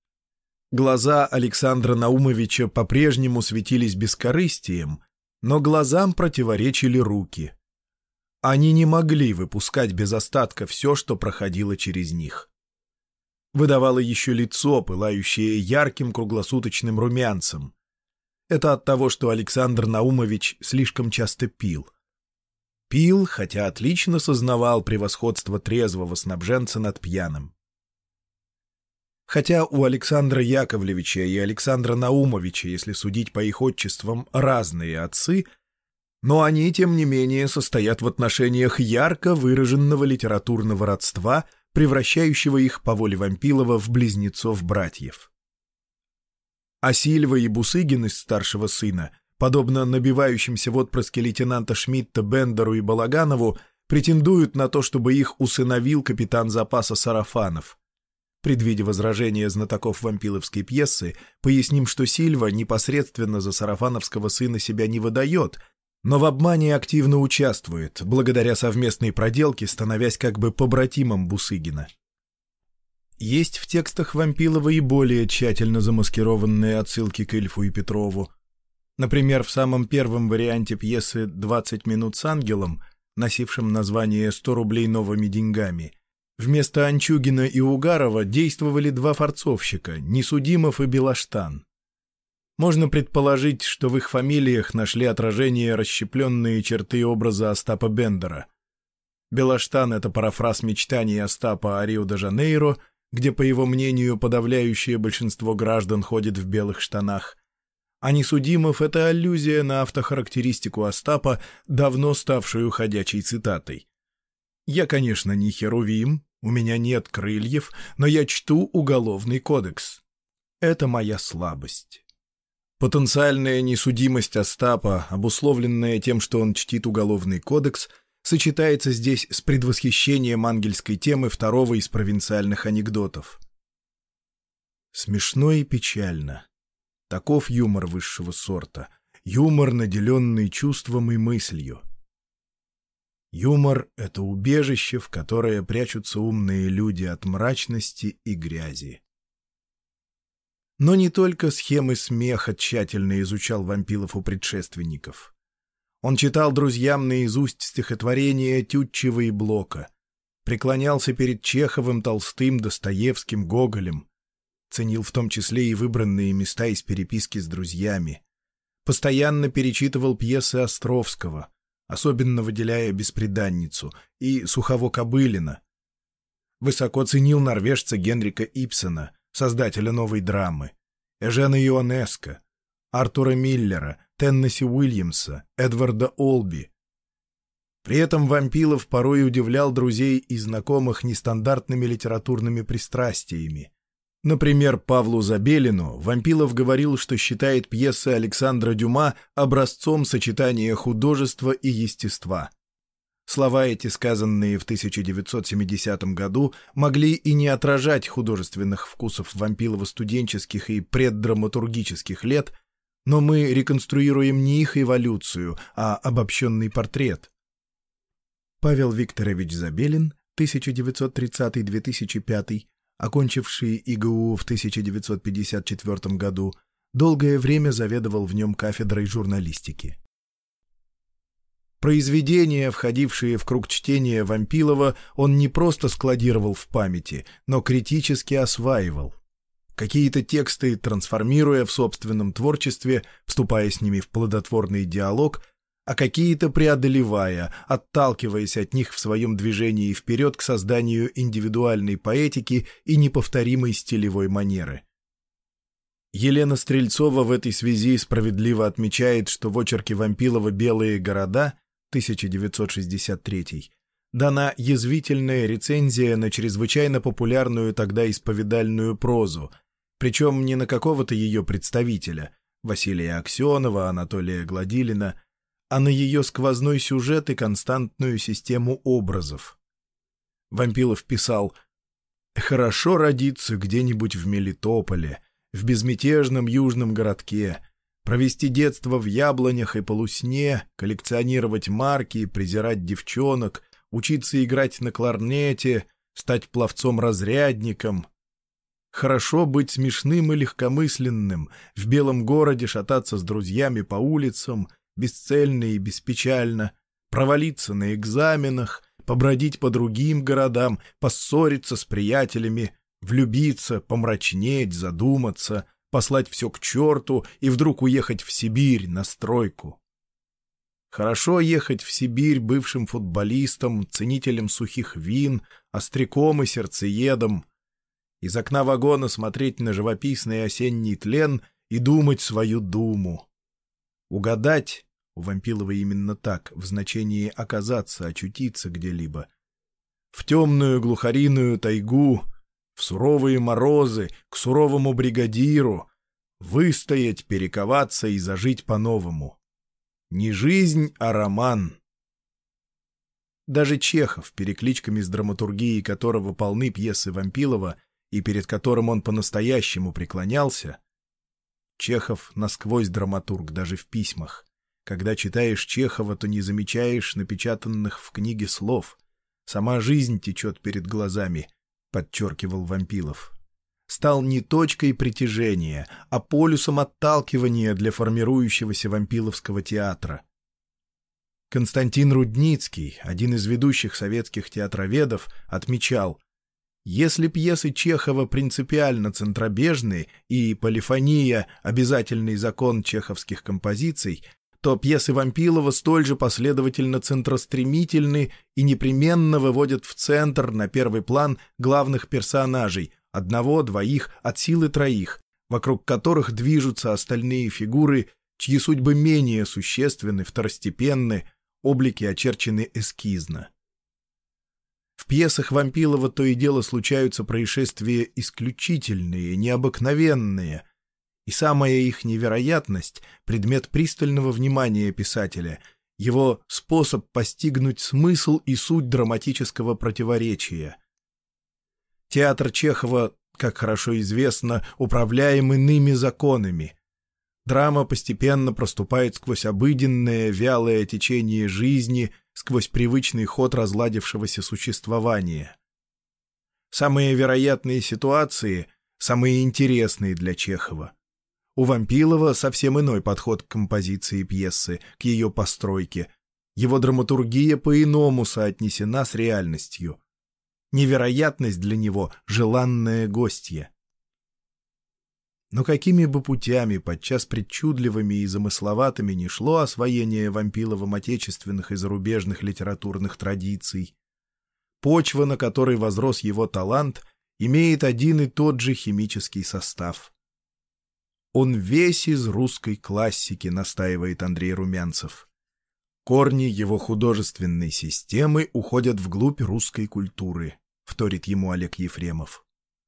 Глаза Александра Наумовича по-прежнему светились бескорыстием, но глазам противоречили руки. Они не могли выпускать без остатка все, что проходило через них. выдавало еще лицо, пылающее ярким круглосуточным румянцем. Это от того, что Александр Наумович слишком часто пил. Пил, хотя отлично сознавал превосходство трезвого снабженца над пьяным. Хотя у Александра Яковлевича и Александра Наумовича, если судить по их отчествам, разные отцы, но они, тем не менее, состоят в отношениях ярко выраженного литературного родства, превращающего их по воле Вампилова в близнецов-братьев. А Сильва и Бусыгин из старшего сына, подобно набивающимся в отпрыске лейтенанта Шмидта, Бендеру и Балаганову, претендуют на то, чтобы их усыновил капитан запаса Сарафанов. Предвидя возражения знатоков вампиловской пьесы, поясним, что Сильва непосредственно за сарафановского сына себя не выдает, но в обмане активно участвует, благодаря совместной проделке, становясь как бы побратимом Бусыгина. Есть в текстах Вампилова и более тщательно замаскированные отсылки к Ильфу и Петрову. Например, в самом первом варианте пьесы «двадцать минут с ангелом», носившем название «сто рублей новыми деньгами», вместо Анчугина и Угарова действовали два форцовщика — Несудимов и Белоштан. Можно предположить, что в их фамилиях нашли отражение расщепленные черты образа Остапа Бендера. Белоштан — это парафраз мечтаний Остапа о Рио-де-Жанейро, где, по его мнению, подавляющее большинство граждан ходит в белых штанах. А Несудимов — это аллюзия на автохарактеристику Остапа, давно ставшую ходячей цитатой. «Я, конечно, не херувим, у меня нет крыльев, но я чту Уголовный кодекс. Это моя слабость». Потенциальная несудимость Остапа, обусловленная тем, что он чтит Уголовный кодекс, сочетается здесь с предвосхищением ангельской темы второго из провинциальных анекдотов. Смешно и печально. Таков юмор высшего сорта. Юмор, наделенный чувством и мыслью. Юмор — это убежище, в которое прячутся умные люди от мрачности и грязи. Но не только схемы смеха тщательно изучал Вампилов у предшественников. Он читал друзьям наизусть стихотворения Тютчева и Блока, преклонялся перед Чеховым, Толстым, Достоевским, Гоголем, ценил в том числе и выбранные места из переписки с друзьями, постоянно перечитывал пьесы Островского, особенно выделяя «Бесприданницу» и Сухово-Кобылина. Высоко ценил норвежца Генрика Ибсена, создателя новой драмы, Эжена Ионеско, Артура Миллера, Теннесси Уильямса, Эдварда Олби. При этом Вампилов порой удивлял друзей и знакомых нестандартными литературными пристрастиями. Например, Павлу Забелину Вампилов говорил, что считает пьесы Александра Дюма образцом сочетания художества и естества. Слова эти, сказанные в тысяча девятьсот семидесятом году, могли и не отражать художественных вкусов Вампилова студенческих и преддраматургических лет, но мы реконструируем не их эволюцию, а обобщенный портрет. Павел Викторович Забелин, тысяча девятьсот тридцатый — две тысячи пятый, окончивший ИГУ в тысяча девятьсот пятьдесят четвёртом году, долгое время заведовал в нем кафедрой журналистики. Произведения, входившие в круг чтения Вампилова, он не просто складировал в памяти, но критически осваивал. Какие-то тексты, трансформируя в собственном творчестве, вступая с ними в плодотворный диалог, а какие-то преодолевая, отталкиваясь от них в своем движении вперед к созданию индивидуальной поэтики и неповторимой стилевой манеры. Елена Стрельцова в этой связи справедливо отмечает, что в очерке Вампилова «Белые города» тысяча девятьсот шестьдесят третий дана язвительная рецензия на чрезвычайно популярную тогда исповедальную прозу, причем не на какого-то ее представителя, Василия Аксенова, Анатолия Гладилина, а на ее сквозной сюжет и константную систему образов. Вампилов писал: «Хорошо родиться где-нибудь в Мелитополе, в безмятежном южном городке, провести детство в яблонях и полусне, коллекционировать марки, презирать девчонок, учиться играть на кларнете, стать пловцом-разрядником. Хорошо быть смешным и легкомысленным, в белом городе шататься с друзьями по улицам, бесцельно и беспечально, провалиться на экзаменах, побродить по другим городам, поссориться с приятелями, Влюбиться, помрачнеть, задуматься, послать все к черту и вдруг уехать в Сибирь на стройку. Хорошо ехать в Сибирь бывшим футболистом, ценителем сухих вин, остряком и сердцеедом, из окна вагона смотреть на живописный осенний тлен и думать свою думу. Угадать, у Вампилова именно так, в значении оказаться, очутиться где-либо, в темную глухариную тайгу, в суровые морозы, к суровому бригадиру, выстоять, перековаться и зажить по-новому. Не жизнь, а роман. Даже Чехов, перекличками с драматургией которого полны пьесы Вампилова и перед которым он по-настоящему преклонялся, Чехов насквозь драматург даже в письмах. Когда читаешь Чехова, то не замечаешь напечатанных в книге слов. Сама жизнь течет перед глазами, подчеркивал Вампилов. Стал не точкой притяжения, а полюсом отталкивания для формирующегося вампиловского театра. Константин Рудницкий, один из ведущих советских театроведов, отмечал: если пьесы Чехова принципиально центробежны и полифония — обязательный закон чеховских композиций, то пьесы Вампилова столь же последовательно центростремительны и непременно выводят в центр, на первый план, главных персонажей, одного, двоих, от силы троих, вокруг которых движутся остальные фигуры, чьи судьбы менее существенны, второстепенны, облики очерчены эскизно. В пьесах Вампилова то и дело случаются происшествия исключительные, необыкновенные, и самая их невероятность — предмет пристального внимания писателя, его способ постигнуть смысл и суть драматического противоречия. Театр Чехова, как хорошо известно, управляем иными законами. Драма постепенно проступает сквозь обыденное, вялое течение жизни, сквозь привычный ход разладившегося существования. Самые вероятные ситуации — самые интересные для Чехова. У Вампилова совсем иной подход к композиции пьесы, к ее постройке. Его драматургия по-иному соотнесена с реальностью. Невероятность для него — желанное гостье. Но какими бы путями, подчас причудливыми и замысловатыми, ни шло освоение Вампиловым отечественных и зарубежных литературных традиций, почва, на которой возрос его талант, имеет один и тот же химический состав. «Он весь из русской классики», — настаивает Андрей Румянцев. «Корни его художественной системы уходят вглубь русской культуры», — вторит ему Олег Ефремов.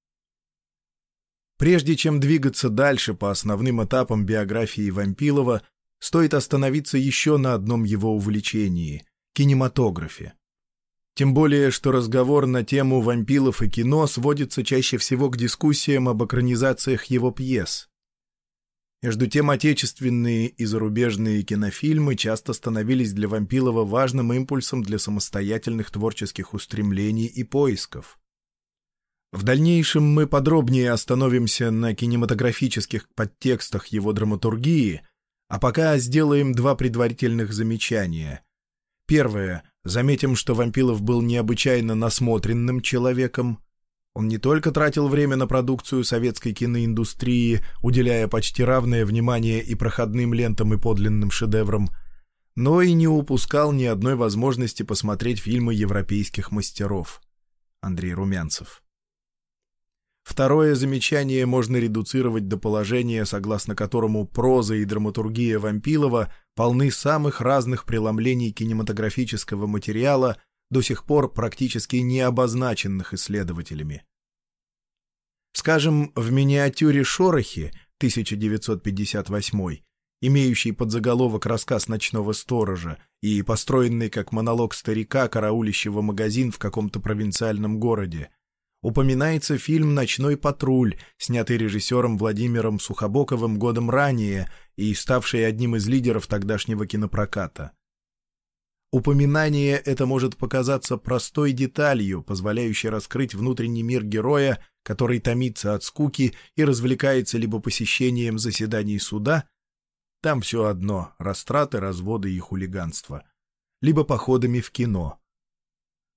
Прежде чем двигаться дальше по основным этапам биографии Вампилова, стоит остановиться еще на одном его увлечении — кинематографе. Тем более, что разговор на тему «Вампилов и кино» сводится чаще всего к дискуссиям об экранизациях его пьес. Между тем, отечественные и зарубежные кинофильмы часто становились для Вампилова важным импульсом для самостоятельных творческих устремлений и поисков. В дальнейшем мы подробнее остановимся на кинематографических подтекстах его драматургии, а пока сделаем два предварительных замечания. Первое. Заметим, что Вампилов был необычайно насмотренным человеком. Он не только тратил время на продукцию советской киноиндустрии, уделяя почти равное внимание и проходным лентам, и подлинным шедеврам, но и не упускал ни одной возможности посмотреть фильмы европейских мастеров. Андрей Румянцев. Второе замечание можно редуцировать до положения, согласно которому проза и драматургия Вампилова полны самых разных преломлений кинематографического материала, до сих пор практически не обозначенных исследователями. Скажем, в миниатюре «Шорохи» тысяча девятьсот пятьдесят восьмой, имеющий подзаголовок «Рассказ ночного сторожа» и построенный как монолог старика, караулищего магазин в каком-то провинциальном городе, упоминается фильм «Ночной патруль», снятый режиссером Владимиром Сухобоковым годом ранее и ставший одним из лидеров тогдашнего кинопроката. Упоминание это может показаться простой деталью, позволяющей раскрыть внутренний мир героя, который томится от скуки и развлекается либо посещением заседаний суда, там все одно — растраты, разводы и хулиганство, либо походами в кино.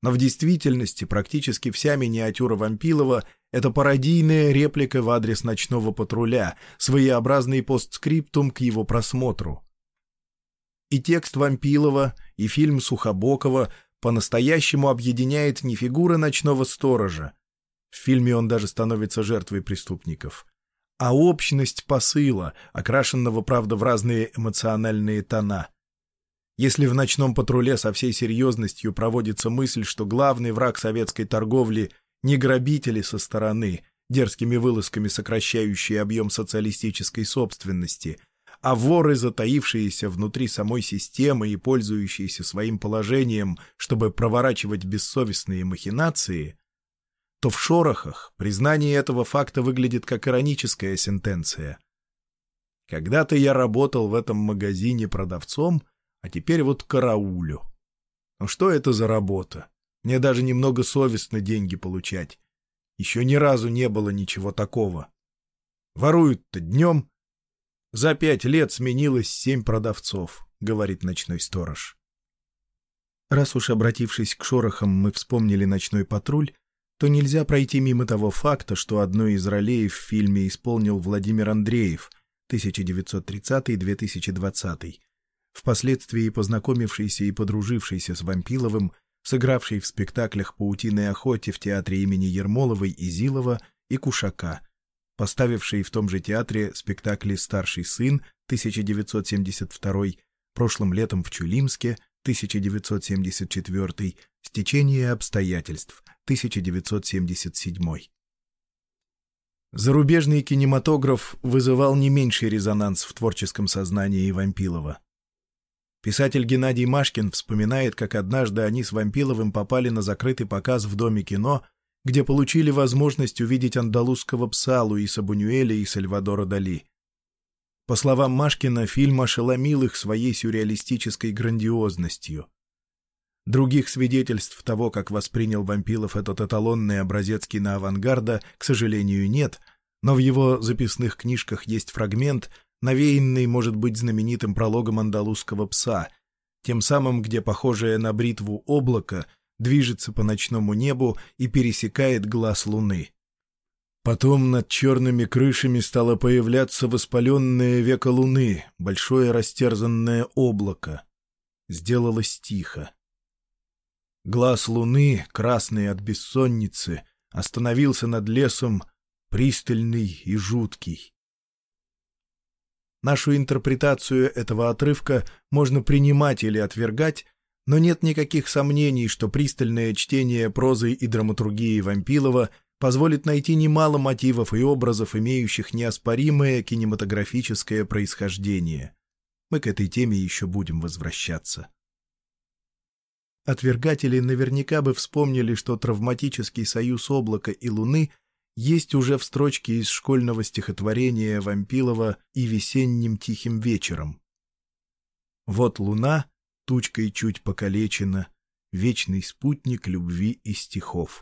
Но в действительности практически вся миниатюра Вампилова — это пародийная реплика в адрес «Ночного патруля», своеобразный постскриптум к его просмотру. И текст Вампилова, и фильм Сухобокова по-настоящему объединяет не фигура ночного сторожа — в фильме он даже становится жертвой преступников — а общность посыла, окрашенного, правда, в разные эмоциональные тона. Если в «Ночном патруле» со всей серьезностью проводится мысль, что главный враг советской торговли — не грабители со стороны, дерзкими вылазками сокращающие объем социалистической собственности, а воры, затаившиеся внутри самой системы и пользующиеся своим положением, чтобы проворачивать бессовестные махинации, то в «Шорохах» признание этого факта выглядит как ироническая сентенция. Когда-то я работал в этом магазине продавцом, а теперь вот караулю. Ну что это за работа? Мне даже немного совестно деньги получать. Еще ни разу не было ничего такого. Воруют-то днем. За пять лет сменилось семь продавцов, говорит ночной сторож. Раз уж, обратившись к «Шорохам», мы вспомнили «Ночной патруль», то нельзя пройти мимо того факта, что одну из ролей в фильме исполнил Владимир Андреев, тысяча девятьсот тридцатый — две тысячи двадцатый, впоследствии познакомившийся и подружившийся с Вампиловым, сыгравший в спектаклях «Паутиной охоте» в театре имени Ермоловой и Зилова и «Кушака», поставивший в том же театре спектакли «Старший сын» тысяча девятьсот семьдесят второй, прошлым летом в Чулимске тысяча девятьсот семьдесят четвёртый, «Стечение обстоятельств» тысяча девятьсот семьдесят седьмой. Зарубежный кинематограф вызывал не меньший резонанс в творческом сознании Вампилова. Писатель Геннадий Машкин вспоминает, как однажды они с Вампиловым попали на закрытый показ в Доме кино, где получили возможность увидеть андалузского пса Луиса Бунюэля и Сальвадора Дали. По словам Машкина, фильм ошеломил их своей сюрреалистической грандиозностью. Других свидетельств того, как воспринял Вампилов этот эталонный образец киноавангарда, к сожалению, нет, но в его записных книжках есть фрагмент, навеянный, может быть, знаменитым прологом андалузского пса, тем самым, где похожее на бритву облако движется по ночному небу и пересекает глаз луны. Потом над черными крышами стало появляться воспаленное веко луны, большое растерзанное облако. Сделалось тихо. Глаз луны, красный от бессонницы, остановился над лесом, пристальный и жуткий. Нашу интерпретацию этого отрывка можно принимать или отвергать, но нет никаких сомнений, что пристальное чтение прозы и драматургии Вампилова позволит найти немало мотивов и образов, имеющих неоспоримое кинематографическое происхождение. Мы к этой теме еще будем возвращаться. Отвергатели наверняка бы вспомнили, что травматический союз облака и луны есть уже в строчке из школьного стихотворения Вампилова «И весенним тихим вечером». Вот луна, тучкой чуть покалечена, вечный спутник любви и стихов.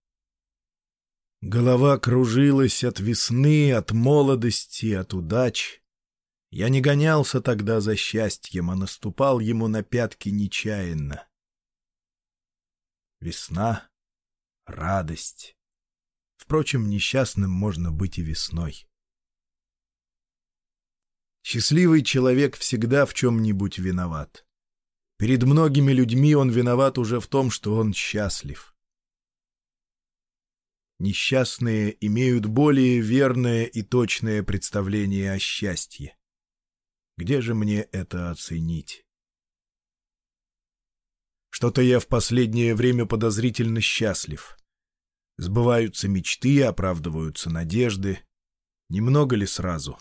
Голова кружилась от весны, от молодости, от удач. Я не гонялся тогда за счастьем, а наступал ему на пятки нечаянно. Весна, радость. Впрочем, несчастным можно быть и весной. Счастливый человек всегда в чем-нибудь виноват. Перед многими людьми он виноват уже в том, что он счастлив. Несчастные имеют более верное и точное представление о счастье. Где же мне это оценить? Что-то я в последнее время подозрительно счастлив. Сбываются мечты, оправдываются надежды. Немного ли сразу?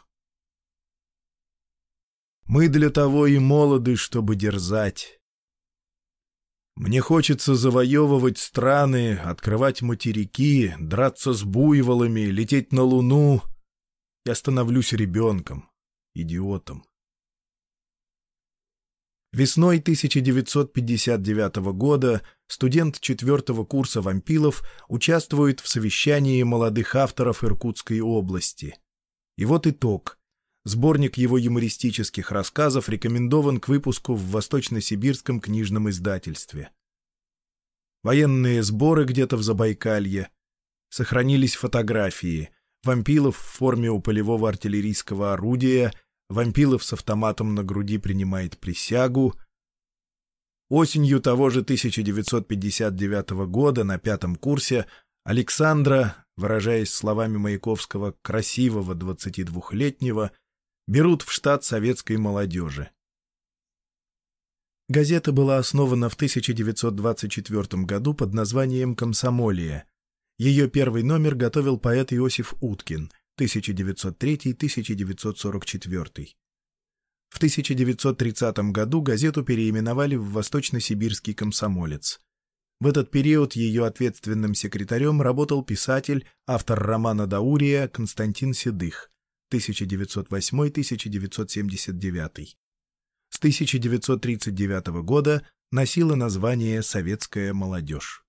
Мы для того и молоды, чтобы дерзать. Мне хочется завоевывать страны, открывать материки, драться с буйволами, лететь на Луну. Я становлюсь ребенком, идиотом. Весной тысяча девятьсот пятьдесят девятого года студент четвертого курса Вампилов участвует в совещании молодых авторов Иркутской области. И вот итог. Сборник его юмористических рассказов рекомендован к выпуску в Восточно-Сибирском книжном издательстве. военные сборы где-то в Забайкалье. Сохранились фотографии. Вампилов в форме у полевого артиллерийского орудия, Вампилов с автоматом на груди принимает присягу. Осенью того же тысяча девятьсот пятьдесят девятого года на пятом курсе Александра, выражаясь словами Маяковского, красивого двадцатидвухлетнего, берут в штат советской молодежи. Газета была основана в тысяча девятьсот двадцать четвёртом году под названием «Комсомолия». Ее первый номер готовил поэт Иосиф Уткин, тысяча девятьсот третий — тысяча девятьсот сорок четвёртый. В тысяча девятьсот тридцатом году газету переименовали в «Восточно-Сибирский комсомолец». В этот период ее ответственным секретарем работал писатель, автор романа «Даурия» Константин Седых, тысяча девятьсот восьмой — тысяча девятьсот семьдесят девятый. С тысяча девятьсот тридцать девятого года носила название «Советская молодежь».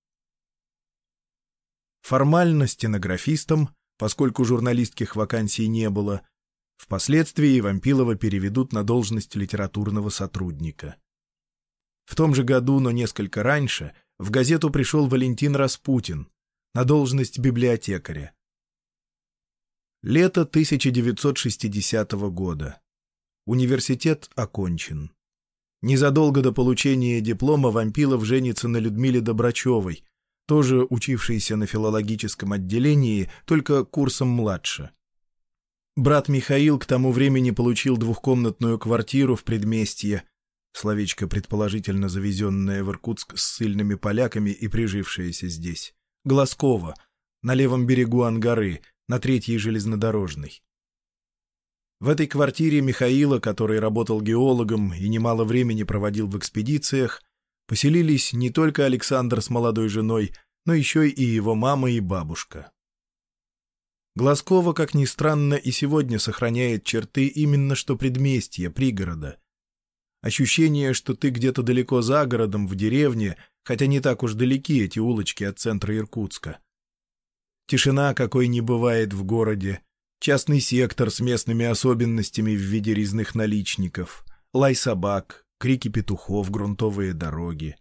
Формально стенографистом, поскольку журналистских вакансий не было, впоследствии Вампилова переведут на должность литературного сотрудника. В том же году, но несколько раньше, в газету пришел Валентин Распутин на должность библиотекаря. Лето тысяча девятьсот шестидесятого года. Университет окончен. Незадолго до получения диплома Вампилов женится на Людмиле Добрачевой, тоже учившейся на филологическом отделении, только курсом младше. Брат Михаил к тому времени получил двухкомнатную квартиру в предместье, словечко предположительно завезенное в Иркутск с ссыльными поляками и прижившееся здесь, Глазково, на левом берегу Ангары, на Третьей железнодорожной. В этой квартире Михаила, который работал геологом и немало времени проводил в экспедициях, поселились не только Александр с молодой женой, но еще и его мама и бабушка. Глазково, как ни странно, и сегодня сохраняет черты именно что предместья, пригорода. Ощущение, что ты где-то далеко за городом, в деревне, хотя не так уж далеки эти улочки от центра Иркутска. Тишина, какой не бывает в городе, частный сектор с местными особенностями в виде резных наличников, лай собак, крики петухов, грунтовые дороги.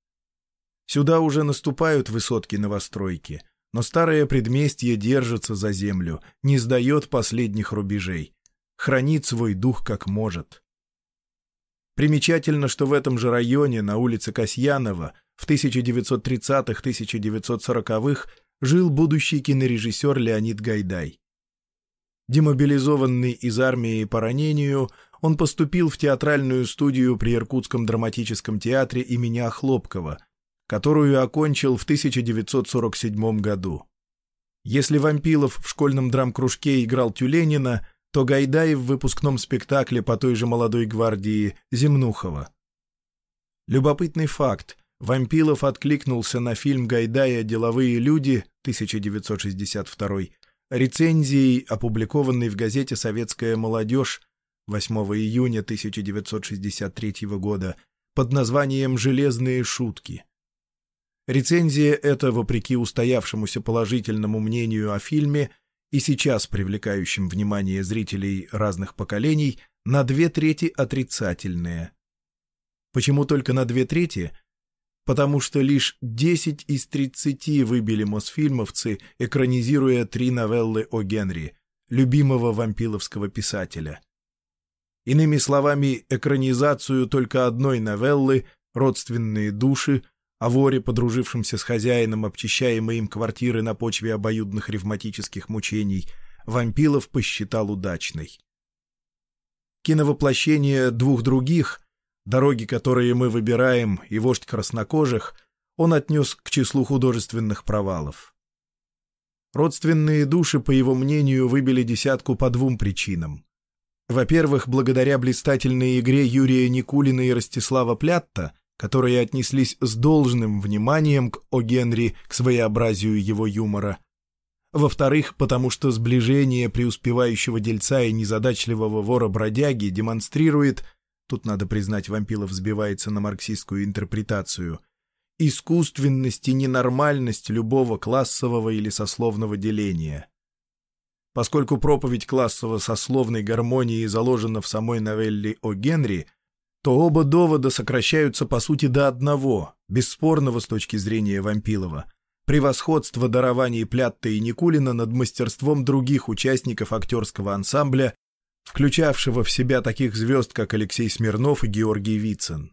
Сюда уже наступают высотки новостройки, но старое предместье держится за землю, не сдает последних рубежей, хранит свой дух как может. Примечательно, что в этом же районе, на улице Касьянова, в тысяча девятьсот тридцатых — тысяча девятьсот сороковых жил будущий кинорежиссер Леонид Гайдай. Демобилизованный из армии по ранению, он поступил в театральную студию при Иркутском драматическом театре имени Охлопкова, которую окончил в тысяча девятьсот сорок седьмом году. Если Вампилов в школьном драмкружке играл Тюленина, то Гайдай в выпускном спектакле по той же «Молодой гвардии» Земнухова. Любопытный факт. Вампилов откликнулся на фильм Гайдая «Деловые люди» тысяча девятьсот шестьдесят второй рецензией, опубликованной в газете «Советская молодежь» восьмого июня тысяча девятьсот шестьдесят третьего года под названием «Железные шутки». Рецензия эта, вопреки устоявшемуся положительному мнению о фильме и сейчас привлекающим внимание зрителей разных поколений, на две трети отрицательная. Почему только на две трети? Потому что лишь десять из тридцати выбили мосфильмовцы, экранизируя три новеллы О. Генри, любимого вампиловского писателя. Иными словами, экранизацию только одной новеллы «Родственные души», о воре, подружившемся с хозяином обчищаемой им квартиры на почве обоюдных ревматических мучений, Вампилов посчитал удачной. Киновоплощение двух других, «Дороги, которые мы выбираем» и «Вождь краснокожих», он отнес к числу художественных провалов. «Родственные души», по его мнению, выбили десятку по двум причинам. Во-первых, благодаря блистательной игре Юрия Никулина и Ростислава Плятта, которые отнеслись с должным вниманием к О. Генри, к своеобразию его юмора. Во-вторых, потому что сближение преуспевающего дельца и незадачливого вора-бродяги демонстрирует, тут, надо признать, Вампилов сбивается на марксистскую интерпретацию, искусственность и ненормальность любого классового или сословного деления. Поскольку проповедь классово-сословной гармонии заложена в самой новелле О. Генри, то оба довода сокращаются по сути до одного, бесспорного с точки зрения Вампилова: превосходство дарований Плятта и Никулина над мастерством других участников актерского ансамбля, включавшего в себя таких звезд, как Алексей Смирнов и Георгий Вицин.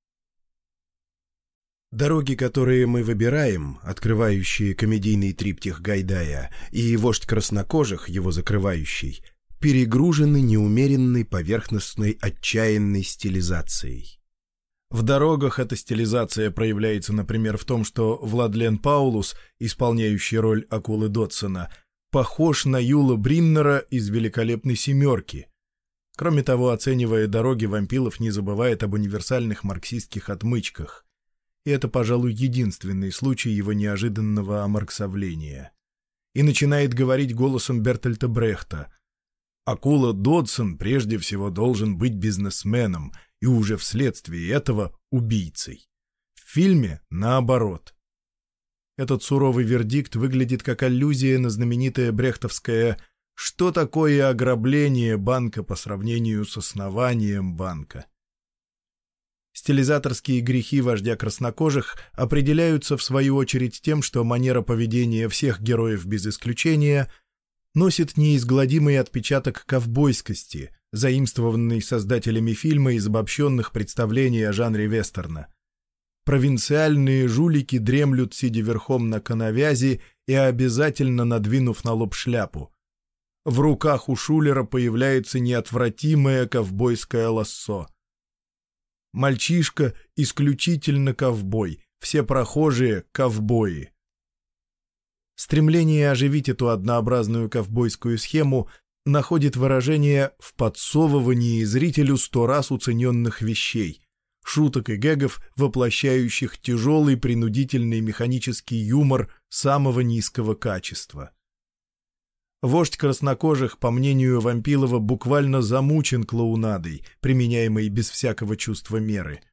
Дороги, которые мы выбираем, открывающие комедийный триптих Гайдая, и «Вождь краснокожих», его закрывающий, перегружены неумеренной, поверхностной, отчаянной стилизацией. В «Дорогах» эта стилизация проявляется, например, в том, что Владлен Паулус, исполняющий роль акулы Додсона, похож на Юла Бриннера из «Великолепной семерки». Кроме того, оценивая «Дороги», Вампилов не забывает об универсальных марксистских отмычках. И это, пожалуй, единственный случай его неожиданного омарксовления. И начинает говорить голосом Бертольта Брехта: «Акула Додсон прежде всего должен быть бизнесменом и уже вследствие этого убийцей». В фильме наоборот. Этот суровый вердикт выглядит как аллюзия на знаменитое брехтовское «Что такое ограбление банка по сравнению с основанием банка?». Стилизаторские грехи вождя краснокожих определяются, в свою очередь, тем, что манера поведения всех героев без исключения носит неизгладимый отпечаток ковбойскости, заимствованный создателями фильма из обобщенных представлений о жанре вестерна. Провинциальные жулики дремлют, сидя верхом на коновязи и обязательно надвинув на лоб шляпу. В руках у шулера появляется неотвратимое ковбойское лассо. Мальчишка исключительно ковбой, все прохожие — ковбои. Стремление оживить эту однообразную ковбойскую схему находит выражение в подсовывании зрителю сто раз уцененных вещей, шуток и гэгов, воплощающих тяжелый принудительный механический юмор самого низкого качества. Вождь краснокожих, по мнению Вампилова, буквально замучен клоунадой, применяемой без всякого чувства меры.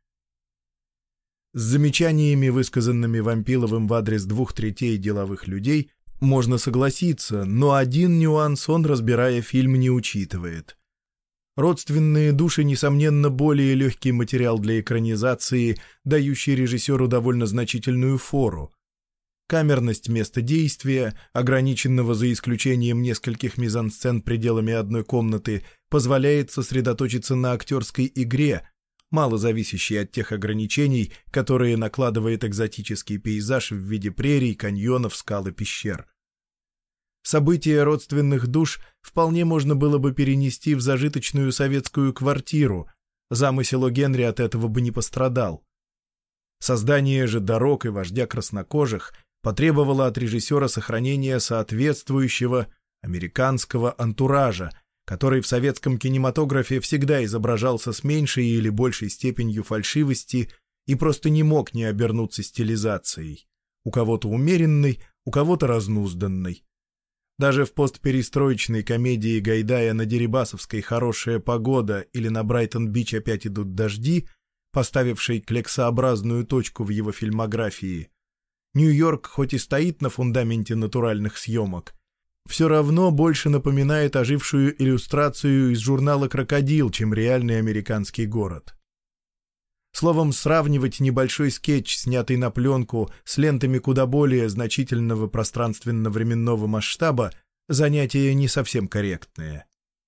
С замечаниями, высказанными Вампиловым в адрес двух третей деловых людей, можно согласиться, но один нюанс он, разбирая фильм, не учитывает. Родственные души, несомненно, более легкий материал для экранизации, дающий режиссеру довольно значительную фору. Камерность места действия, ограниченного за исключением нескольких мизансцен пределами одной комнаты, позволяет сосредоточиться на актерской игре, мало зависящей от тех ограничений, которые накладывает экзотический пейзаж в виде прерий, каньонов, скал и пещер. События родственных душ вполне можно было бы перенести в зажиточную советскую квартиру, замысел о Генри от этого бы не пострадал. Создание же «Дорог» и «Вождя краснокожих» потребовало от режиссера сохранения соответствующего американского антуража, который в советском кинематографе всегда изображался с меньшей или большей степенью фальшивости и просто не мог не обернуться стилизацией. У кого-то умеренной, у кого-то разнузданной. Даже в постперестроечной комедии Гайдая на Дерибасовской «Хорошая погода» или на Брайтон-Бич «Опять идут дожди», поставившей клексообразную точку в его фильмографии, Нью-Йорк хоть и стоит на фундаменте натуральных съемок, все равно больше напоминает ожившую иллюстрацию из журнала «Крокодил», чем реальный американский город. Словом, сравнивать небольшой скетч, снятый на пленку, с лентами куда более значительного пространственно-временного масштаба, занятие не совсем корректное.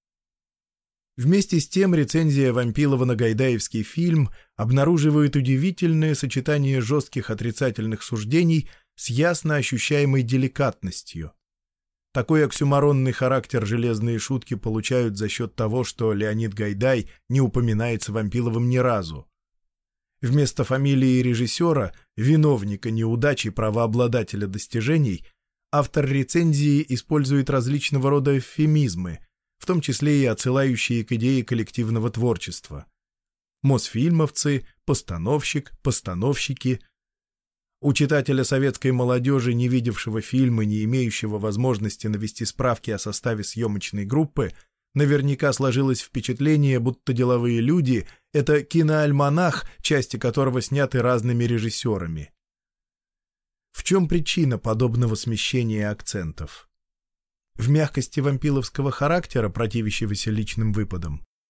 Вместе с тем рецензия Вампилова на гайдаевский фильм обнаруживает удивительное сочетание жестких отрицательных суждений с ясно ощущаемой деликатностью. Такой оксюморонный характер железные шутки получают за счет того, что Леонид Гайдай не упоминается Вампиловым ни разу. Вместо фамилии режиссера, виновника неудачи, правообладателя достижений, автор рецензии использует различного рода эвфемизмы, в том числе и отсылающие к идее коллективного творчества. Мосфильмовцы, постановщик, постановщики. У читателя советской молодежи, не видевшего фильма, не имеющего возможности навести справки о составе съемочной группы, наверняка сложилось впечатление, будто деловые люди — это киноальманах, части которого сняты разными режиссерами. В чем причина подобного смещения акцентов? В мягкости вампиловского характера, противящегося личным выпадам?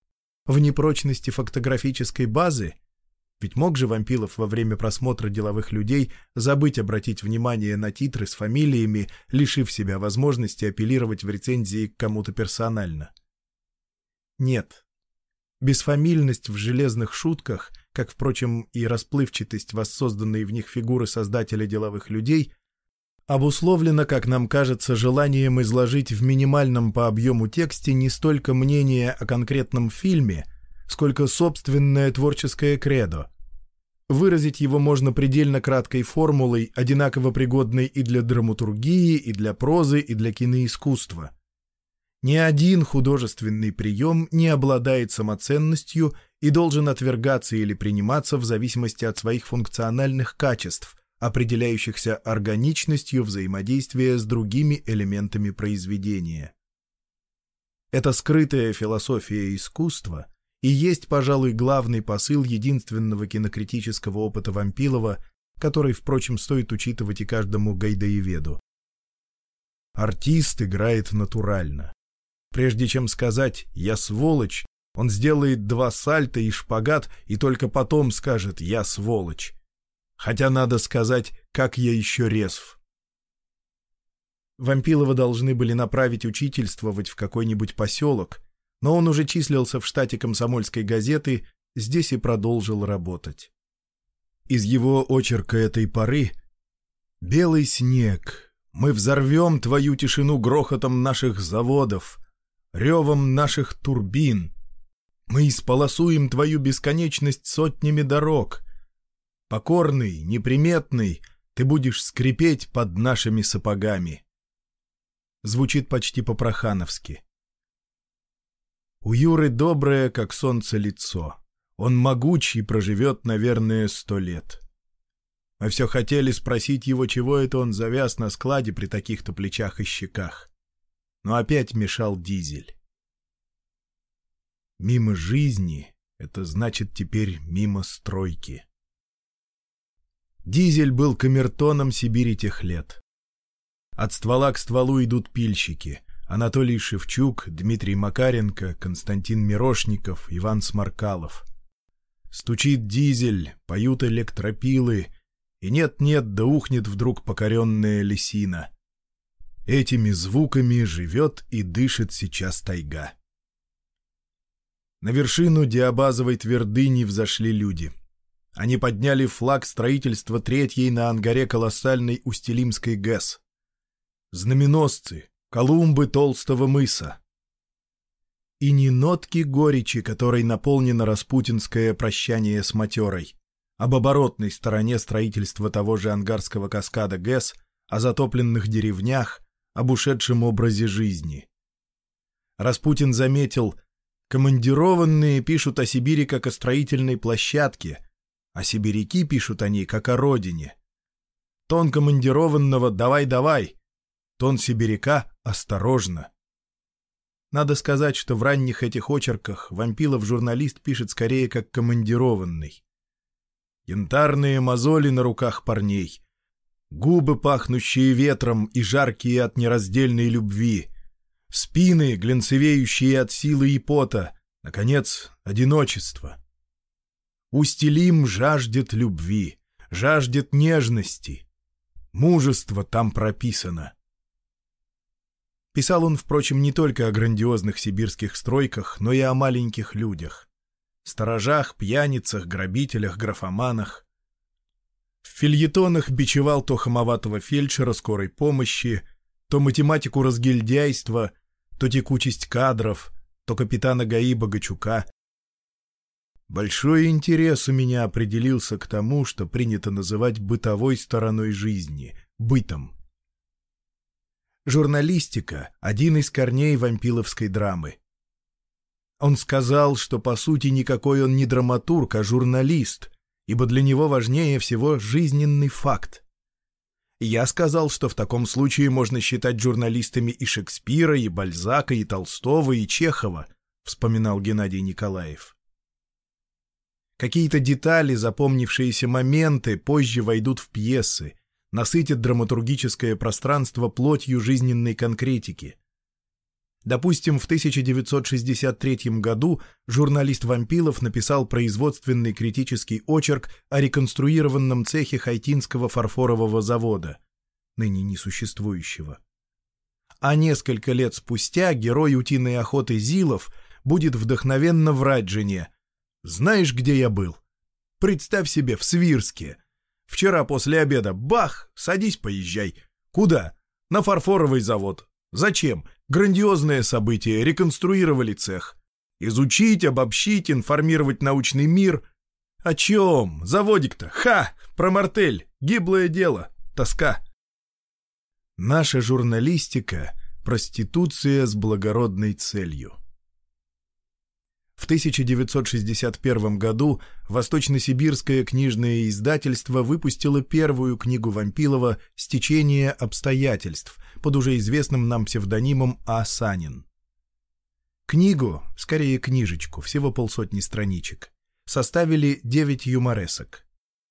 В непрочности фактографической базы? Ведь мог же Вампилов во время просмотра «Деловых людей» забыть обратить внимание на титры с фамилиями, лишив себя возможности апеллировать в рецензии к кому-то персонально? Нет. Бесфамильность в железных шутках, как, впрочем, и расплывчатость воссозданной в них фигуры создателя «Деловых людей», обусловлена, как нам кажется, желанием изложить в минимальном по объему тексте не столько мнение о конкретном фильме, сколько собственное творческое кредо. Выразить его можно предельно краткой формулой, одинаково пригодной и для драматургии, и для прозы, и для киноискусства. Ни один художественный прием не обладает самоценностью и должен отвергаться или приниматься в зависимости от своих функциональных качеств, определяющихся органичностью взаимодействия с другими элементами произведения. Эта скрытая философия искусства и есть, пожалуй, главный посыл единственного кинокритического опыта Вампилова, который, впрочем, стоит учитывать и каждому гайдаеведу. Артист играет натурально. Прежде чем сказать «я сволочь», он сделает два сальто и шпагат, и только потом скажет «я сволочь». Хотя надо сказать «как я еще резв». Вампилова должны были направить учительствовать в какой-нибудь поселок, но он уже числился в штате «Комсомольской газеты», здесь и продолжил работать. Из его очерка этой поры «Белый снег, мы взорвем твою тишину грохотом наших заводов, ревом наших турбин, мы исполосуем твою бесконечность сотнями дорог. Покорный, неприметный, ты будешь скрипеть под нашими сапогами». Звучит почти по-прохановски. У Юры доброе, как солнце, лицо. Он могучий, проживет, наверное, сто лет. Мы все хотели спросить его, чего это он завяз на складе при таких-то плечах и щеках. Но опять мешал дизель. Мимо жизни — это значит теперь мимо стройки. Дизель был камертоном Сибири тех лет. От ствола к стволу идут пильщики — Анатолий Шевчук, Дмитрий Макаренко, Константин Мирошников, Иван Сморкалов. Стучит дизель, поют электропилы, и нет-нет, да ухнет вдруг покоренная лисина. Этими звуками живет и дышит сейчас тайга. На вершину Диабазовой твердыни взошли люди. Они подняли флаг строительства третьей на ангаре колоссальной Устилимской ГЭС. Знаменосцы, Колумбы Толстого мыса. И не нотки горечи, которой наполнено распутинское прощание с матерой, об оборотной стороне строительства того же ангарского каскада ГЭС, о затопленных деревнях, об ушедшем образе жизни. Распутин заметил, командированные пишут о Сибири как о строительной площадке, а сибиряки пишут о ней как о родине. Тон командированного «давай-давай», тон сибиряка «осторожно». Надо сказать, что в ранних этих очерках Вампилов журналист пишет скорее как командированный. Янтарные мозоли на руках парней, губы, пахнущие ветром и жаркие от нераздельной любви, спины, глянцевеющие от силы и пота, наконец, одиночество. Устилим жаждет любви, жаждет нежности. Мужество там прописано. Писал он, впрочем, не только о грандиозных сибирских стройках, но и о маленьких людях. Сторожах, пьяницах, грабителях, графоманах. В фельетонах бичевал то хамоватого фельдшера скорой помощи, то математику разгильдяйства, то текучесть кадров, то капитана ГАИ Богачука. Большой интерес у меня определился к тому, что принято называть бытовой стороной жизни, бытом. Журналистика — один из корней вампиловской драмы. Он сказал, что по сути никакой он не драматург, а журналист, ибо для него важнее всего жизненный факт. Я сказал, что в таком случае можно считать журналистами и Шекспира, и Бальзака, и Толстого, и Чехова, вспоминал Геннадий Николаев. Какие-то детали, запомнившиеся моменты позже войдут в пьесы, насытит драматургическое пространство плотью жизненной конкретики. Допустим, в тысяча девятьсот шестьдесят третьем году журналист Вампилов написал производственный критический очерк о реконструированном цехе Хайтинского фарфорового завода, ныне несуществующего. А несколько лет спустя герой «Утиной охоты» Зилов будет вдохновенно врать жене: «Знаешь, где я был? Представь себе, в Свирске. Вчера после обеда — бах! Садись, поезжай. Куда? На фарфоровый завод. Зачем? Грандиозное событие, реконструировали цех. Изучить, обобщить, информировать научный мир. О чем? Заводик-то. Ха! Про мартель. Гиблое дело. Тоска». Наша журналистика — проституция с благородной целью. В тысяча девятьсот шестьдесят первом году Восточно-Сибирское книжное издательство выпустило первую книгу Вампилова «Стечение обстоятельств» под уже известным нам псевдонимом А. Санин. Книгу, скорее книжечку, всего полсотни страничек, составили девять юморесок.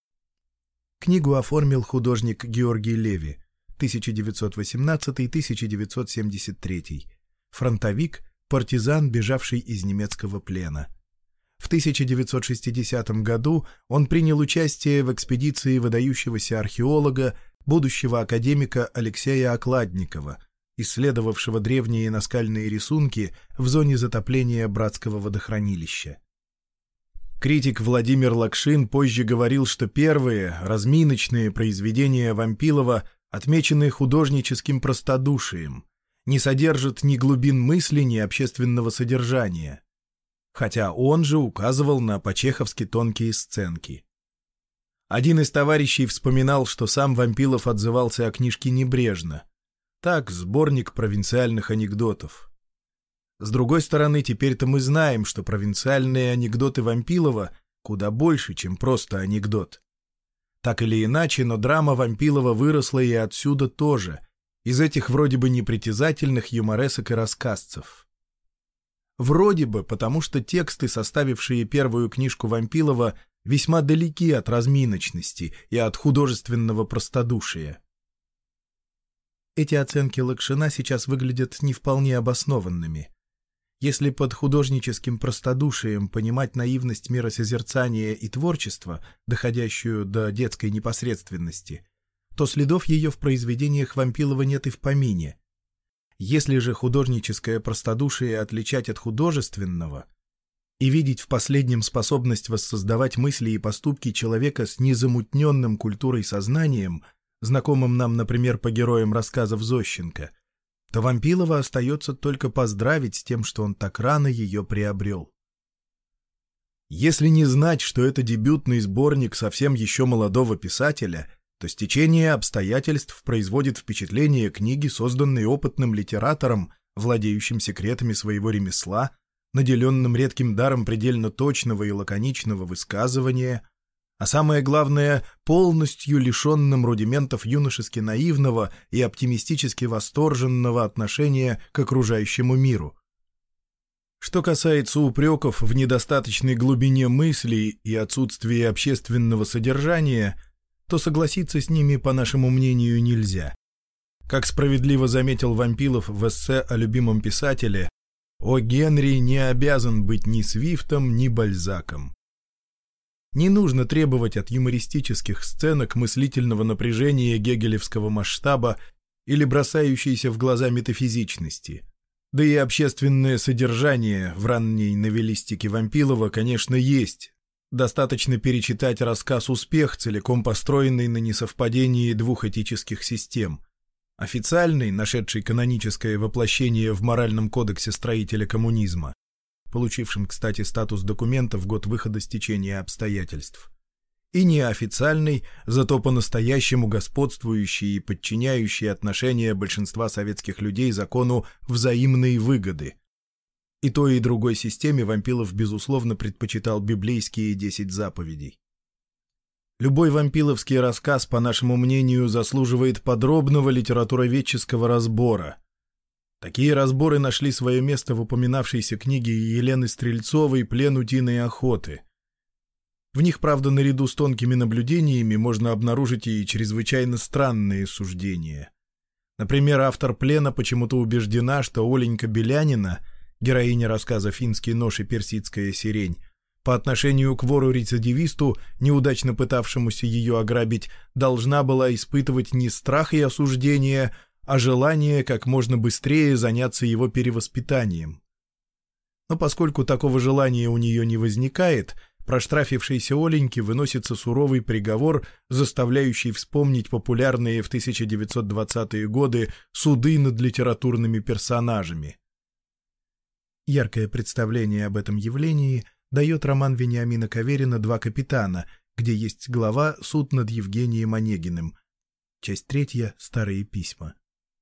Книгу оформил художник Георгий Леви, тысяча девятьсот восемнадцатый — тысяча девятьсот семьдесят третий, фронтовик, партизан, бежавший из немецкого плена. В тысяча девятьсот шестидесятом году он принял участие в экспедиции выдающегося археолога, будущего академика Алексея Окладникова, исследовавшего древние наскальные рисунки в зоне затопления Братского водохранилища. Критик Владимир Лакшин позже говорил, что первые, разминочные произведения Вампилова отмечены художническим простодушием, не содержит ни глубин мысли, ни общественного содержания. Хотя он же указывал на по-чеховски тонкие сценки. Один из товарищей вспоминал, что сам Вампилов отзывался о книжке небрежно. Так, сборник провинциальных анекдотов. С другой стороны, теперь-то мы знаем, что провинциальные анекдоты Вампилова куда больше, чем просто анекдот. Так или иначе, но драма Вампилова выросла и отсюда тоже, из этих вроде бы непритязательных юморесок и рассказцев. Вроде бы, потому что тексты, составившие первую книжку Вампилова, весьма далеки от разминочности и от художественного простодушия. Эти оценки Лакшина сейчас выглядят не вполне обоснованными. Если под художническим простодушием понимать наивность миросозерцания и творчества, доходящую до детской непосредственности, то следов ее в произведениях Вампилова нет и в помине. Если же художническое простодушие отличать от художественного и видеть в последнем способность воссоздавать мысли и поступки человека с незамутненным культурой сознанием, знакомым нам, например, по героям рассказов Зощенко, то Вампилова остается только поздравить с тем, что он так рано ее приобрел. Если не знать, что это дебютный сборник совсем еще молодого писателя, то стечение обстоятельств производит впечатление книги, созданной опытным литератором, владеющим секретами своего ремесла, наделенным редким даром предельно точного и лаконичного высказывания, а самое главное, полностью лишенным рудиментов юношески наивного и оптимистически восторженного отношения к окружающему миру. Что касается упреков в недостаточной глубине мыслей и отсутствии общественного содержания, то согласиться с ними, по нашему мнению, нельзя. Как справедливо заметил Вампилов в эссе о любимом писателе, «О Генри не обязан быть ни Свифтом, ни Бальзаком». Не нужно требовать от юмористических сценок мыслительного напряжения гегелевского масштаба или бросающейся в глаза метафизичности. Да и общественное содержание в ранней новеллистике Вампилова, конечно, есть. Достаточно перечитать рассказ «Успех», целиком построенный на несовпадении двух этических систем. Официальный, нашедший каноническое воплощение в моральном кодексе строителя коммунизма, получившим, кстати, статус документа в год выхода стечения обстоятельств, и неофициальный, зато по-настоящему господствующий и подчиняющий отношения большинства советских людей закону взаимной выгоды. И той, и другой системе Вампилов, безусловно, предпочитал библейские десять заповедей. Любой вампиловский рассказ, по нашему мнению, заслуживает подробного литературоведческого разбора. Такие разборы нашли свое место в упоминавшейся книге Елены Стрельцовой «Плен утиной охоты». В них, правда, наряду с тонкими наблюдениями можно обнаружить и чрезвычайно странные суждения. Например, автор «Плена» почему-то убеждена, что Оленька Белянина, героиня рассказа «Финский нож и персидская сирень», по отношению к вору-рецидивисту, неудачно пытавшемуся ее ограбить, должна была испытывать не страх и осуждение, а желание как можно быстрее заняться его перевоспитанием. Но поскольку такого желания у нее не возникает, проштрафившейся Оленьке выносится суровый приговор, заставляющий вспомнить популярные в тысяча девятьсот двадцатые годы суды над литературными персонажами. Яркое представление об этом явлении дает роман Вениамина Каверина «Два капитана», где есть глава «Суд над Евгением Онегиным». Часть третья. Старые письма.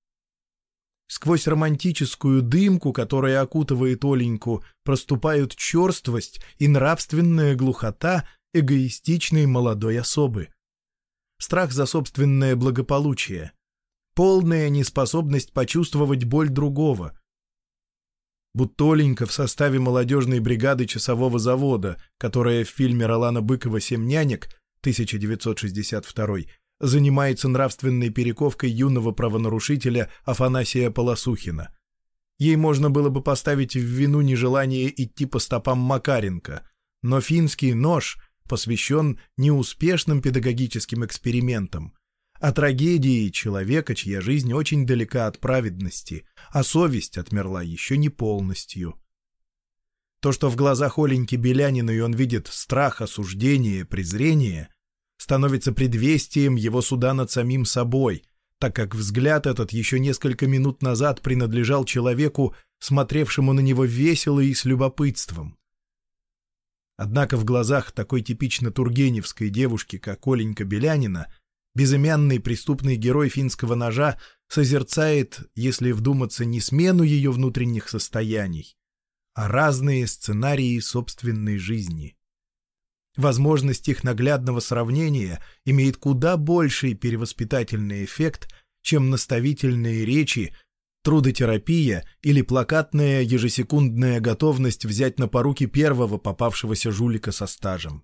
Сквозь романтическую дымку, которая окутывает Оленьку, проступают черствость и нравственная глухота эгоистичной молодой особы. Страх за собственное благополучие, полная неспособность почувствовать боль другого. Будто Оленька в составе молодежной бригады часового завода, которая в фильме Ролана Быкова «Семь нянек» тысяча девятьсот шестьдесят второй занимается нравственной перековкой юного правонарушителя Афанасия Полосухина. Ей можно было бы поставить в вину нежелание идти по стопам Макаренко, но «Финский нож» посвящен неуспешным педагогическим экспериментам, о трагедии человека, чья жизнь очень далека от праведности, а совесть отмерла еще не полностью. То, что в глазах Оленьки Беляниной он видит страх, осуждение, презрение, становится предвестием его суда над самим собой, так как взгляд этот еще несколько минут назад принадлежал человеку, смотревшему на него весело и с любопытством. Однако в глазах такой типично тургеневской девушки, как Оленька Белянина, безымянный преступный герой «Финского ножа» созерцает, если вдуматься, не смену ее внутренних состояний, а разные сценарии собственной жизни. Возможность их наглядного сравнения имеет куда больший перевоспитательный эффект, чем наставительные речи, трудотерапия или плакатная ежесекундная готовность взять на поруки первого попавшегося жулика со стажем.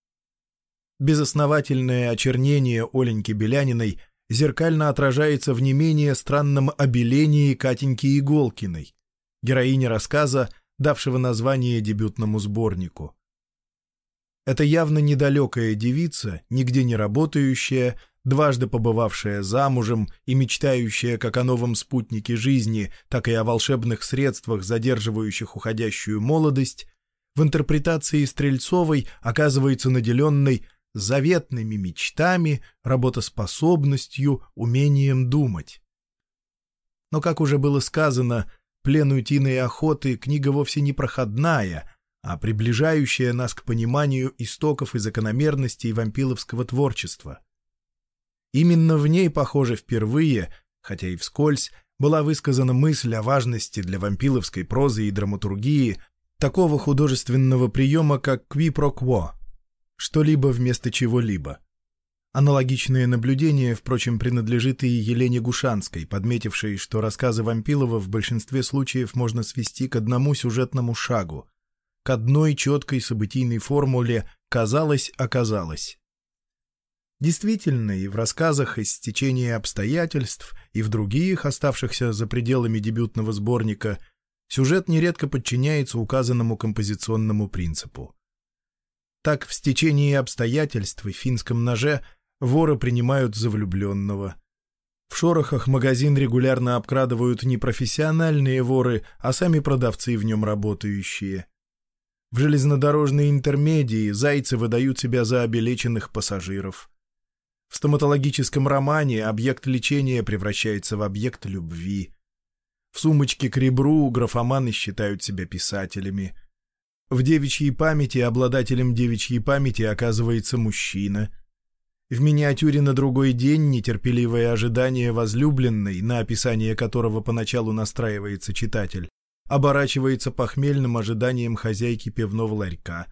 Безосновательное очернение Оленьки Беляниной зеркально отражается в не менее странном обелении Катеньки Иголкиной, героини рассказа, давшего название дебютному сборнику. Это явно недалекая девица, нигде не работающая, дважды побывавшая замужем и мечтающая как о новом спутнике жизни, так и о волшебных средствах, задерживающих уходящую молодость, в интерпретации Стрельцовой оказывается наделенной заветными мечтами, работоспособностью, умением думать. Но, как уже было сказано, «Плен утиной охоты» — книга вовсе не проходная, а приближающая нас к пониманию истоков и закономерностей вампиловского творчества. Именно в ней, похоже, впервые, хотя и вскользь, была высказана мысль о важности для вампиловской прозы и драматургии такого художественного приема, как «qui pro quo» — что-либо вместо чего-либо. Аналогичное наблюдение, впрочем, принадлежит и Елене Гушанской, подметившей, что рассказы Вампилова в большинстве случаев можно свести к одному сюжетному шагу, к одной четкой событийной формуле «казалось-оказалось». Действительно, и в рассказах из стечения обстоятельств, и в других, оставшихся за пределами дебютного сборника, сюжет нередко подчиняется указанному композиционному принципу. Так, в стечении обстоятельств и в «Финском ноже» вора принимают за влюбленного. В «Шорохах» магазин регулярно обкрадывают не профессиональные воры, а сами продавцы в нем работающие. В железнодорожной интермедии зайцы выдают себя за обелеченных пассажиров. В стоматологическом романе объект лечения превращается в объект любви. В «Сумочке к ребру» графоманы считают себя писателями. В «Девичьей памяти» обладателем девичьей памяти оказывается мужчина. В миниатюре «На другой день» нетерпеливое ожидание возлюбленной, на описание которого поначалу настраивается читатель, оборачивается похмельным ожиданием хозяйки пивного ларька.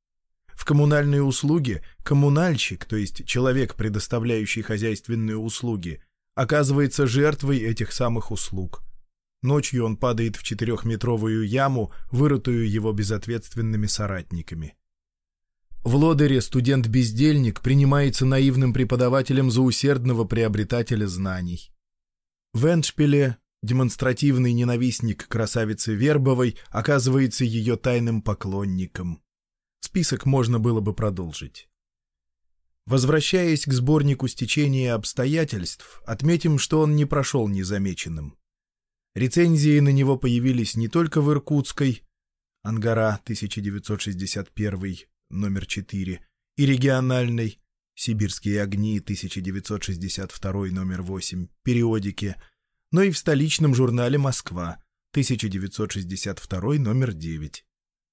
В «Коммунальные услуги» коммунальщик, то есть человек, предоставляющий хозяйственные услуги, оказывается жертвой этих самых услуг. Ночью он падает в четырехметровую яму, вырытую его безответственными соратниками. В «Лодыре» студент-бездельник принимается наивным преподавателем за усердного приобретателя знаний. В эндшпиле демонстративный ненавистник красавицы Вербовой оказывается ее тайным поклонником. Список можно было бы продолжить. Возвращаясь к сборнику «Стечение обстоятельств», отметим, что он не прошел незамеченным. Рецензии на него появились не только в Иркутской, «Ангара», тысяча девятьсот шестьдесят первый, номер четыре, и региональной, «Сибирские огни», тысяча девятьсот шестьдесят второй, номер восемь, периодике, но и в столичном журнале «Москва», тысяча девятьсот шестьдесят второй, номер девять.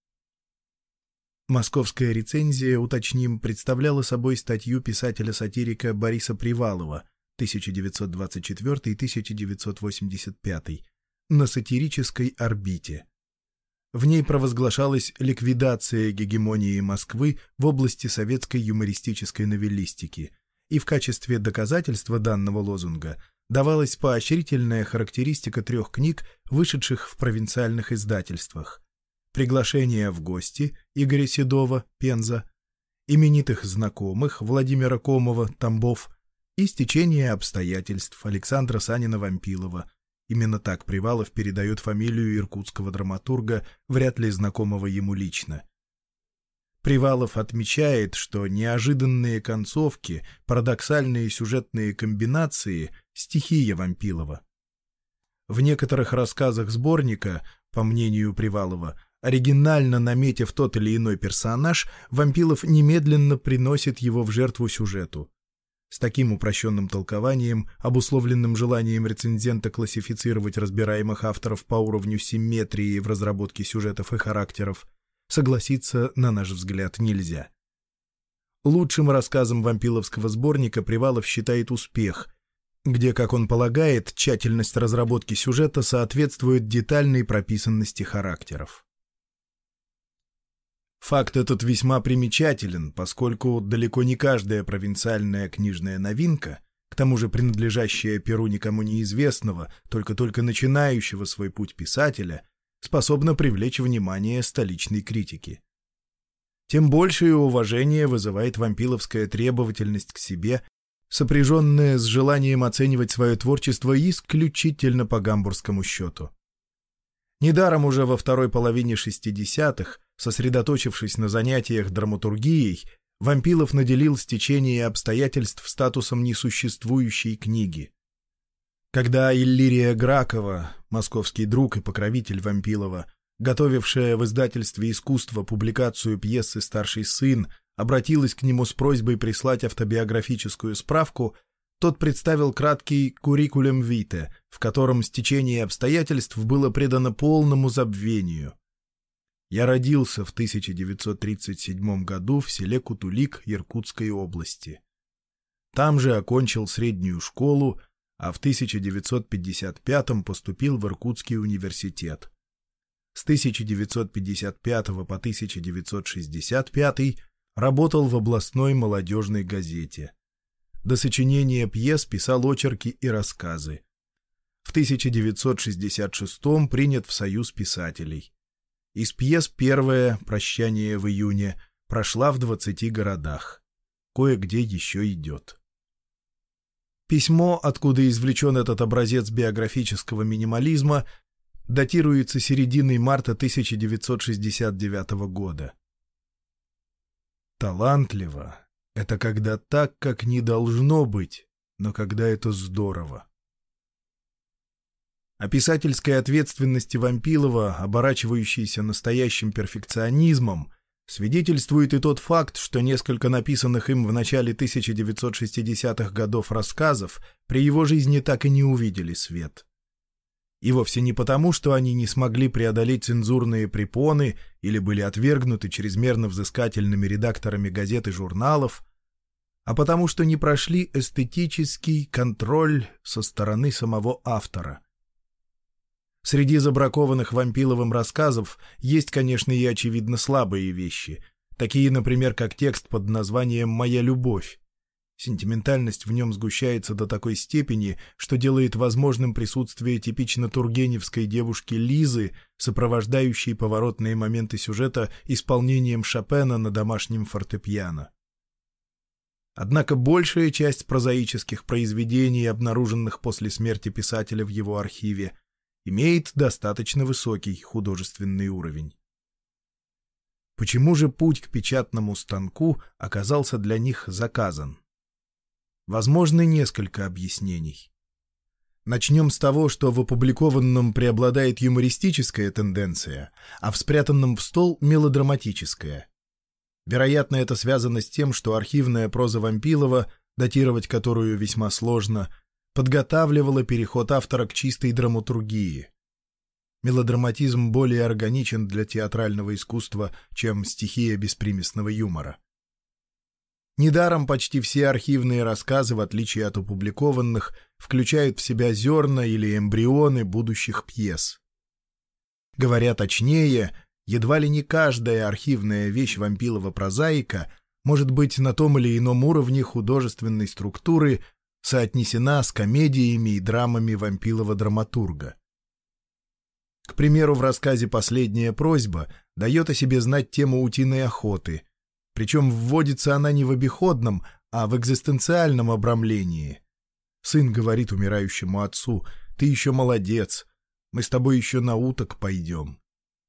Московская рецензия, уточним, представляла собой статью писателя-сатирика Бориса Привалова тысяча девятьсот двадцать четвёртый — тысяча девятьсот восемьдесят пятый на сатирической орбите. В ней провозглашалась ликвидация гегемонии Москвы в области советской юмористической новеллистики, и в качестве доказательства данного лозунга давалась поощрительная характеристика трех книг, вышедших в провинциальных издательствах: «Приглашение в гости» Игоря Седова, Пенза, именитых знакомых Владимира Комова, Тамбов и «Стечение обстоятельств» Александра Санина-Вампилова. Именно так Привалов передает фамилию иркутского драматурга, вряд ли знакомого ему лично. Привалов отмечает, что неожиданные концовки, парадоксальные сюжетные комбинации — стихия Вампилова. В некоторых рассказах сборника, по мнению Привалова, оригинально наметив тот или иной персонаж, Вампилов немедленно приносит его в жертву сюжету. С таким упрощенным толкованием, обусловленным желанием рецензента классифицировать разбираемых авторов по уровню симметрии в разработке сюжетов и характеров, согласиться, на наш взгляд, нельзя. Лучшим рассказом вампиловского сборника Привалов считает «Успех», где, как он полагает, тщательность разработки сюжета соответствует детальной прописанности характеров. Факт этот весьма примечателен, поскольку далеко не каждая провинциальная книжная новинка, к тому же принадлежащая перу никому неизвестного, только-только начинающего свой путь писателя, способна привлечь внимание столичной критики. Тем большее уважение вызывает вампиловская требовательность к себе, сопряженная с желанием оценивать свое творчество исключительно по гамбургскому счету. Недаром уже во второй половине шестидесятых, сосредоточившись на занятиях драматургией, Вампилов наделил «Стечение обстоятельств» статусом несуществующей книги. Когда Иллирия Гракова, московский друг и покровитель Вампилова, готовившая в издательстве «Искусство» публикацию пьесы «Старший сын», обратилась к нему с просьбой прислать автобиографическую справку, тот представил краткий «curriculum vitae», в котором «Стечение обстоятельств» было предано полному забвению. «Я родился в тысяча девятьсот тридцать седьмом году в селе Кутулик Иркутской области. Там же окончил среднюю школу, а в тысяча девятьсот пятьдесят пятом поступил в Иркутский университет. С тысяча девятьсот пятьдесят пятого по тысяча девятьсот шестьдесят пятый работал в областной молодежной газете. До сочинения пьес писал очерки и рассказы. В тысяча девятьсот шестьдесят шестом принят в Союз писателей. Из пьес первая «Прощание в июне» прошла в двадцати городах. Кое-где еще идет. Письмо, откуда извлечен этот образец биографического минимализма, датируется серединой марта тысяча девятьсот шестьдесят девятого года. «Талантливо — это когда так, как не должно быть, но когда это здорово». О писательской ответственности Вампилова, оборачивающейся настоящим перфекционизмом, свидетельствует и тот факт, что несколько написанных им в начале тысяча девятьсот шестидесятых годов рассказов при его жизни так и не увидели свет. И вовсе не потому, что они не смогли преодолеть цензурные препоны или были отвергнуты чрезмерно взыскательными редакторами газет и журналов, а потому что не прошли эстетический контроль со стороны самого автора. Среди забракованных Вампиловым рассказов есть, конечно, и очевидно слабые вещи, такие, например, как текст под названием «Моя любовь». Сентиментальность в нем сгущается до такой степени, что делает возможным присутствие типично тургеневской девушки Лизы, сопровождающей поворотные моменты сюжета исполнением Шопена на домашнем фортепиано. Однако большая часть прозаических произведений, обнаруженных после смерти писателя в его архиве, имеет достаточно высокий художественный уровень. Почему же путь к печатному станку оказался для них заказан? Возможны несколько объяснений. Начнем с того, что в опубликованном преобладает юмористическая тенденция, а в спрятанном в стол — мелодраматическая. Вероятно, это связано с тем, что архивная проза Вампилова, датировать которую весьма сложно, подготавливала переход автора к чистой драматургии. Мелодраматизм более органичен для театрального искусства, чем стихия беспримесного юмора. Недаром почти все архивные рассказы, в отличие от опубликованных, включают в себя зерна или эмбрионы будущих пьес. Говоря точнее, едва ли не каждая архивная вещь Вампилова-прозаика может быть на том или ином уровне художественной структуры соотнесена с комедиями и драмами Вампилова-драматурга. К примеру, в рассказе «Последняя просьба» дает о себе знать тема утиной охоты, причем вводится она не в обиходном, а в экзистенциальном обрамлении. Сын говорит умирающему отцу: «Ты еще молодец, мы с тобой еще на уток пойдем».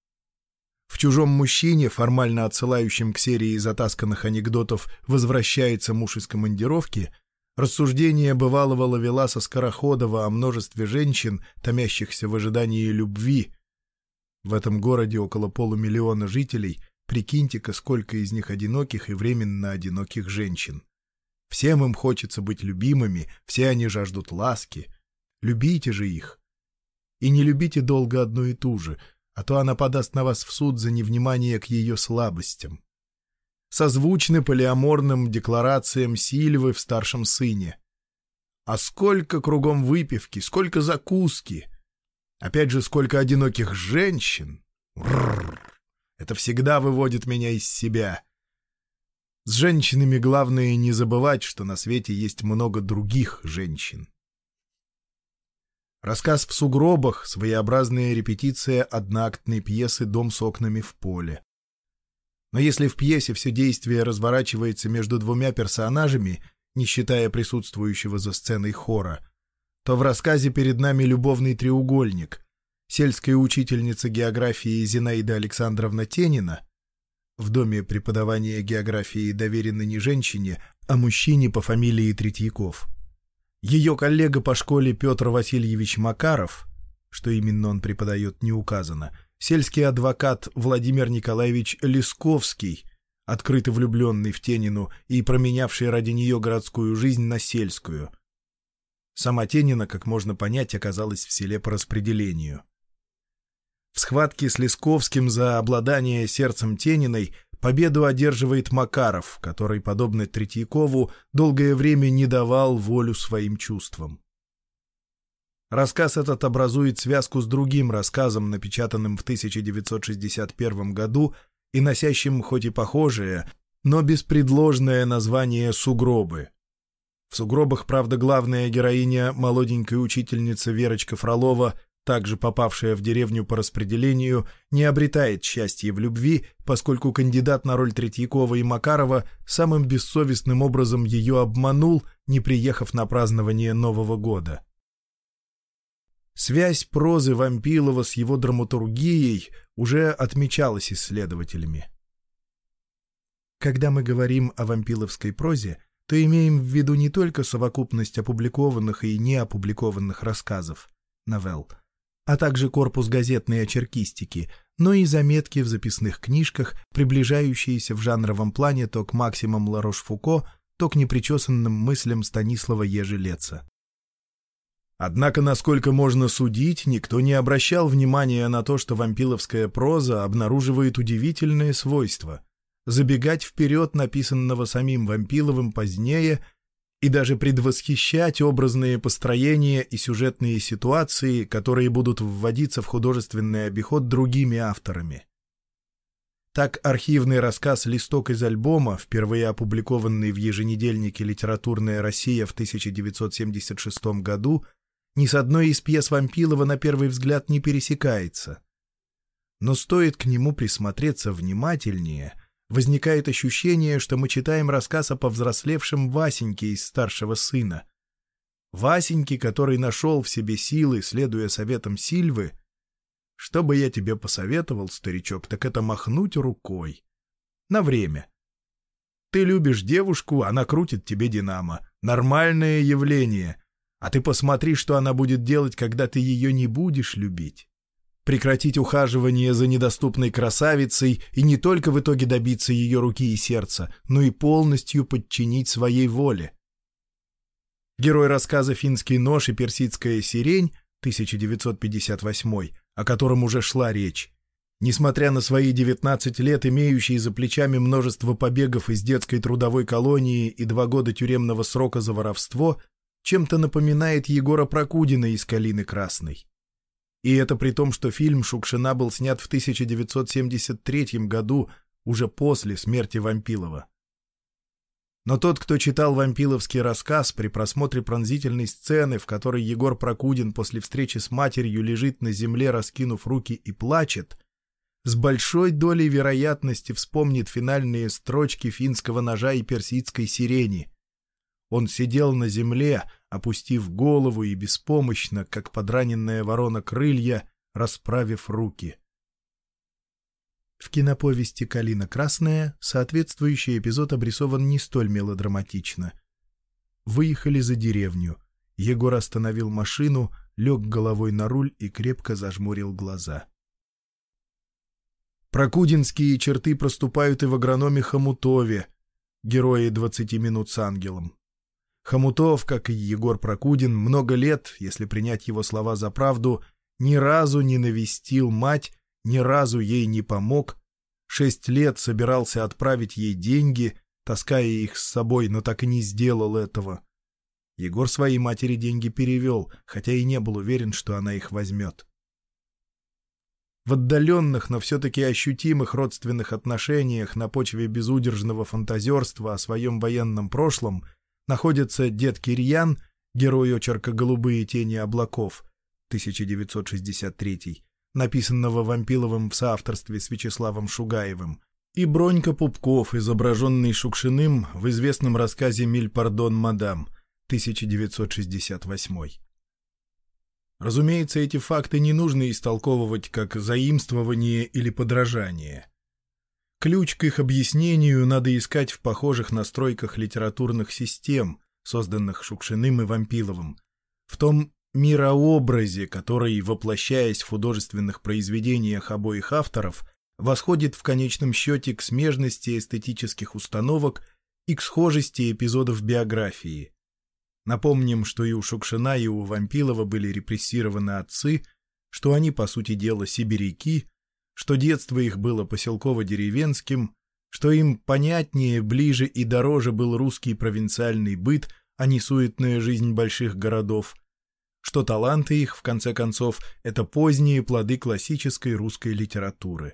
В «Чужом мужчине», формально отсылающем к серии затасканных анекдотов «Возвращается муж из командировки», рассуждение бывалого Ловеласа Скороходова о множестве женщин, томящихся в ожидании любви. В этом городе около полумиллиона жителей, прикиньте-ка, сколько из них одиноких и временно одиноких женщин. Всем им хочется быть любимыми, все они жаждут ласки. Любите же их. И не любите долго одну и ту же, а то она подаст на вас в суд за невнимание к ее слабостям. Созвучны полиаморным декларациям Сильвы в «Старшем сыне». А сколько кругом выпивки, сколько закуски! Опять же, сколько одиноких женщин! Рррр. Это всегда выводит меня из себя. С женщинами главное не забывать, что на свете есть много других женщин. Рассказ «В сугробах» — своеобразная репетиция одноактной пьесы «Дом с окнами в поле». Но если в пьесе все действие разворачивается между двумя персонажами, не считая присутствующего за сценой хора, то в рассказе перед нами любовный треугольник: сельская учительница географии Зинаида Александровна Тенина, в доме преподавания географии доверено не женщине, а мужчине по фамилии Третьяков, ее коллега по школе Петр Васильевич Макаров, что именно он преподает, не указано, сельский адвокат Владимир Николаевич Лесковский, открыто влюбленный в Тенину и променявший ради нее городскую жизнь на сельскую. Сама Тенина, как можно понять, оказалась в селе по распределению. В схватке с Лесковским за обладание сердцем Тениной победу одерживает Макаров, который, подобно Третьякову, долгое время не давал волю своим чувствам. Рассказ этот образует связку с другим рассказом, напечатанным в тысяча девятьсот шестьдесят первом году и носящим хоть и похожее, но беспредложное название «Сугробы». В «Сугробах», правда, главная героиня, молоденькая учительница Верочка Фролова, также попавшая в деревню по распределению, не обретает счастья в любви, поскольку кандидат на роль Третьякова и Макарова самым бессовестным образом ее обманул, не приехав на празднование Нового года. Связь прозы Вампилова с его драматургией уже отмечалась исследователями. Когда мы говорим о вампиловской прозе, то имеем в виду не только совокупность опубликованных и неопубликованных рассказов, новелл, а также корпус газетной очеркистики, но и заметки в записных книжках, приближающиеся в жанровом плане то к максимам Ларош-Фуко, то к непричесанным мыслям Станислава Ежелеца. Однако, насколько можно судить, никто не обращал внимания на то, что вампиловская проза обнаруживает удивительное свойство — забегать вперед написанного самим Вампиловым позднее и даже предвосхищать образные построения и сюжетные ситуации, которые будут вводиться в художественный обиход другими авторами. Так архивный рассказ «Листок из альбома», впервые опубликованный в еженедельнике «Литературная Россия» в тысяча девятьсот семьдесят шестом году, ни с одной из пьес Вампилова на первый взгляд не пересекается. Но стоит к нему присмотреться внимательнее, возникает ощущение, что мы читаем рассказ о повзрослевшем Васеньке из старшего сына. Васеньке, который нашел в себе силы, следуя советам Сильвы. Что бы я тебе посоветовал, старичок, так это махнуть рукой. На время. Ты любишь девушку, она крутит тебе динамо. Нормальное явление. А ты посмотри, что она будет делать, когда ты ее не будешь любить. Прекратить ухаживание за недоступной красавицей и не только в итоге добиться ее руки и сердца, но и полностью подчинить своей воле. Герой рассказа «Финский нож» и «Персидская сирень» тысяча девятьсот пятьдесят восьмой, о котором уже шла речь, несмотря на свои девятнадцать лет, имеющий за плечами множество побегов из детской трудовой колонии и два года тюремного срока за воровство, чем-то напоминает Егора Прокудина из «Калины красной». И это при том, что фильм «Шукшина» был снят в тысяча девятьсот семьдесят третьем году, уже после смерти Вампилова. Но тот, кто читал вампиловский рассказ, при просмотре пронзительной сцены, в которой Егор Прокудин после встречи с матерью лежит на земле, раскинув руки и плачет, с большой долей вероятности вспомнит финальные строчки «Финского ножа» и «Персидской сирени». Он сидел на земле, опустив голову и беспомощно, как подраненная ворона крылья, расправив руки. В киноповести «Калина красная» соответствующий эпизод обрисован не столь мелодраматично. Выехали за деревню. Егор остановил машину, лег головой на руль и крепко зажмурил глаза. Прокудинские черты проступают и в агрономе Хомутове, герое «Двадцати минут с ангелом». Хомутов, как и Егор Прокудин, много лет, если принять его слова за правду, ни разу не навестил мать, ни разу ей не помог, шесть лет собирался отправить ей деньги, таская их с собой, но так и не сделал этого. Егор своей матери деньги перевел, хотя и не был уверен, что она их возьмет. В отдаленных, но все-таки ощутимых родственных отношениях на почве безудержного фантазерства о своем военном прошлом находится дед Кирьян, герой очерка «Голубые тени облаков» тысяча девятьсот шестьдесят третий, написанного Вампиловым в соавторстве с Вячеславом Шугаевым, и Бронька Пупков, изображенный Шукшиным в известном рассказе «Миль пардон, мадам» тысяча девятьсот шестьдесят восьмой. Разумеется, эти факты не нужно истолковывать как заимствование или подражание. Ключ к их объяснению надо искать в похожих настройках литературных систем, созданных Шукшиным и Вампиловым, в том мирообразе, который, воплощаясь в художественных произведениях обоих авторов, восходит в конечном счете к смежности эстетических установок и к схожести эпизодов биографии. Напомним, что и у Шукшина, и у Вампилова были репрессированы отцы, что они, по сути дела, сибиряки, что детство их было поселково-деревенским, что им понятнее, ближе и дороже был русский провинциальный быт, а не суетная жизнь больших городов, что таланты их, в конце концов, это поздние плоды классической русской литературы.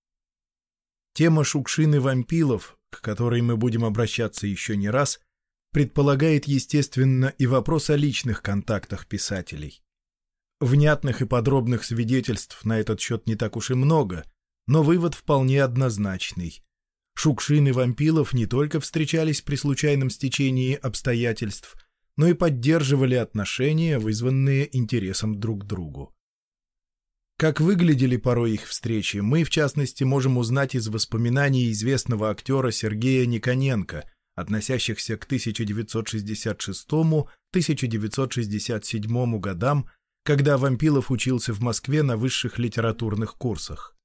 Тема Шукшин и Вампилов, к которой мы будем обращаться еще не раз, предполагает, естественно, и вопрос о личных контактах писателей. Внятных и подробных свидетельств на этот счет не так уж и много, но вывод вполне однозначный. Шукшин и Вампилов не только встречались при случайном стечении обстоятельств, но и поддерживали отношения, вызванные интересом друг к другу. Как выглядели порой их встречи, мы, в частности, можем узнать из воспоминаний известного актера Сергея Никоненко, относящихся к тысяча девятьсот шестьдесят шестому — тысяча девятьсот шестьдесят седьмому годам, когда Вампилов учился в Москве на высших литературных курсах.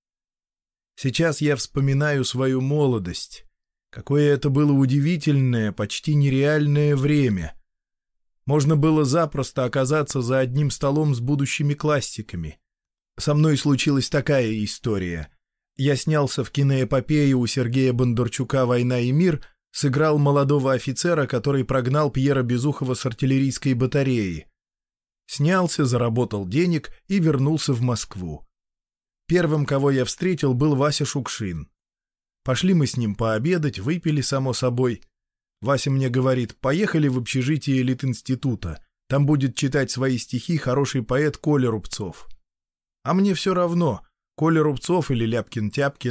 Сейчас я вспоминаю свою молодость. Какое это было удивительное, почти нереальное время. Можно было запросто оказаться за одним столом с будущими классиками. Со мной случилась такая история. Я снялся в киноэпопее у Сергея Бондарчука «Война и мир», сыграл молодого офицера, который прогнал Пьера Безухова с артиллерийской батареи. Снялся, заработал денег и вернулся в Москву. Первым, кого я встретил, был Вася Шукшин. Пошли мы с ним пообедать, выпили, само собой. Вася мне говорит: поехали в общежитие Литинститута, там будет читать свои стихи хороший поэт Коля Рубцов. А мне все равно, Коля Рубцов или Ляпкин-Тяпкин,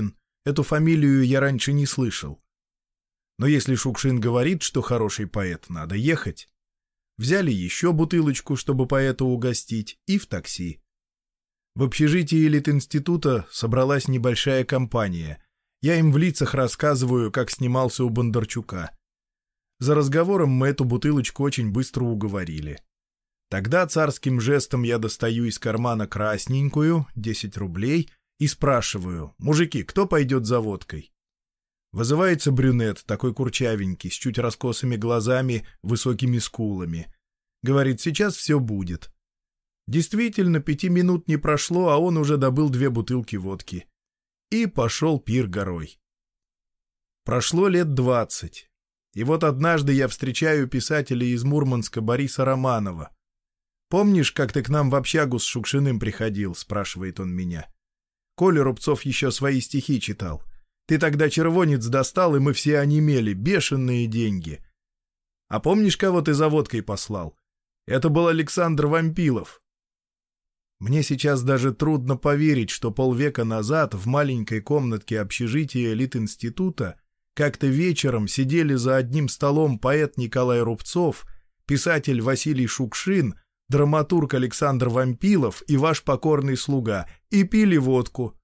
Эту фамилию я раньше не слышал. Но если Шукшин говорит, что хороший поэт, надо ехать. Взяли еще бутылочку, чтобы поэта угостить, и в такси. В общежитии Литинститута собралась небольшая компания. Я им в лицах рассказываю, как снимался у Бондарчука. За разговором мы эту бутылочку очень быстро уговорили. Тогда царским жестом я достаю из кармана красненькую, десять рублей, и спрашиваю: «Мужики, кто пойдет за водкой?» Вызывается брюнет, такой курчавенький, с чуть раскосыми глазами, высокими скулами. Говорит: «Сейчас все будет». Действительно, пяти минут не прошло, а он уже добыл две бутылки водки. И пошел пир горой. Прошло лет двадцать. И вот однажды я встречаю писателя из Мурманска Бориса Романова. «Помнишь, как ты к нам в общагу с Шукшиным приходил?» — спрашивает он меня. «Коля Рубцов еще свои стихи читал. Ты тогда червонец достал, и мы все онемели. Бешеные деньги. А помнишь, кого ты за водкой послал? Это был Александр Вампилов». Мне сейчас даже трудно поверить, что полвека назад в маленькой комнатке общежития Литинститута как-то вечером сидели за одним столом поэт Николай Рубцов, писатель Василий Шукшин, драматург Александр Вампилов и ваш покорный слуга, и пили водку.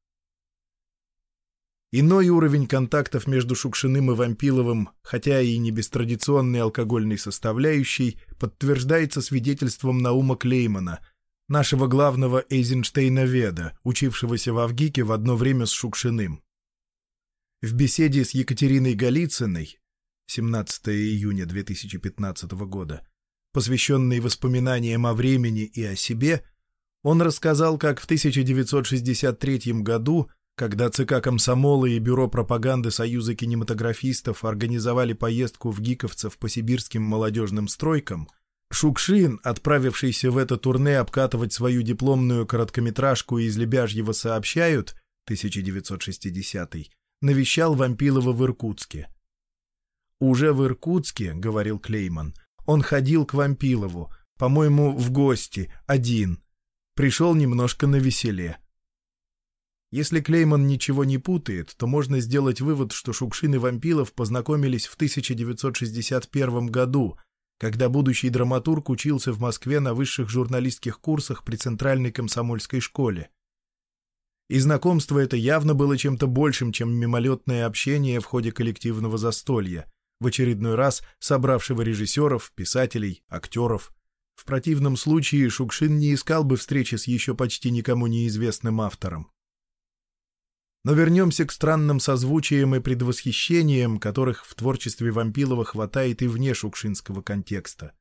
Иной уровень контактов между Шукшиным и Вампиловым, хотя и не без традиционной алкогольной составляющей, подтверждается свидетельством Наума Клеймана, нашего главного эйзенштейноведа, учившегося в Авгике в одно время с Шукшиным. В беседе с Екатериной Голицыной семнадцатого июня две тысячи пятнадцатого года, посвященной воспоминаниям о времени и о себе, он рассказал, как в тысяча девятьсот шестьдесят третьем году, когда ЦК Комсомола и Бюро пропаганды Союза кинематографистов организовали поездку в Гиковцев по сибирским молодежным стройкам, Шукшин, отправившийся в это турне обкатывать свою дипломную короткометражку «Из Лебяжьего сообщают» тысяча девятьсот шестидесятый, навещал Вампилова в Иркутске. «Уже в Иркутске, — говорил Клейман, — он ходил к Вампилову, по-моему, в гости, один. Пришел немножко навеселе». Если Клейман ничего не путает, то можно сделать вывод, что Шукшин и Вампилов познакомились в тысяча девятьсот шестьдесят первом году, когда будущий драматург учился в Москве на высших журналистских курсах при Центральной комсомольской школе. И знакомство это явно было чем-то большим, чем мимолетное общение в ходе коллективного застолья, в очередной раз собравшего режиссеров, писателей, актеров. В противном случае Шукшин не искал бы встречи с еще почти никому неизвестным автором. Но вернемся к странным созвучиям и предвосхищениям, которых в творчестве Вампилова хватает и вне шукшинского контекста.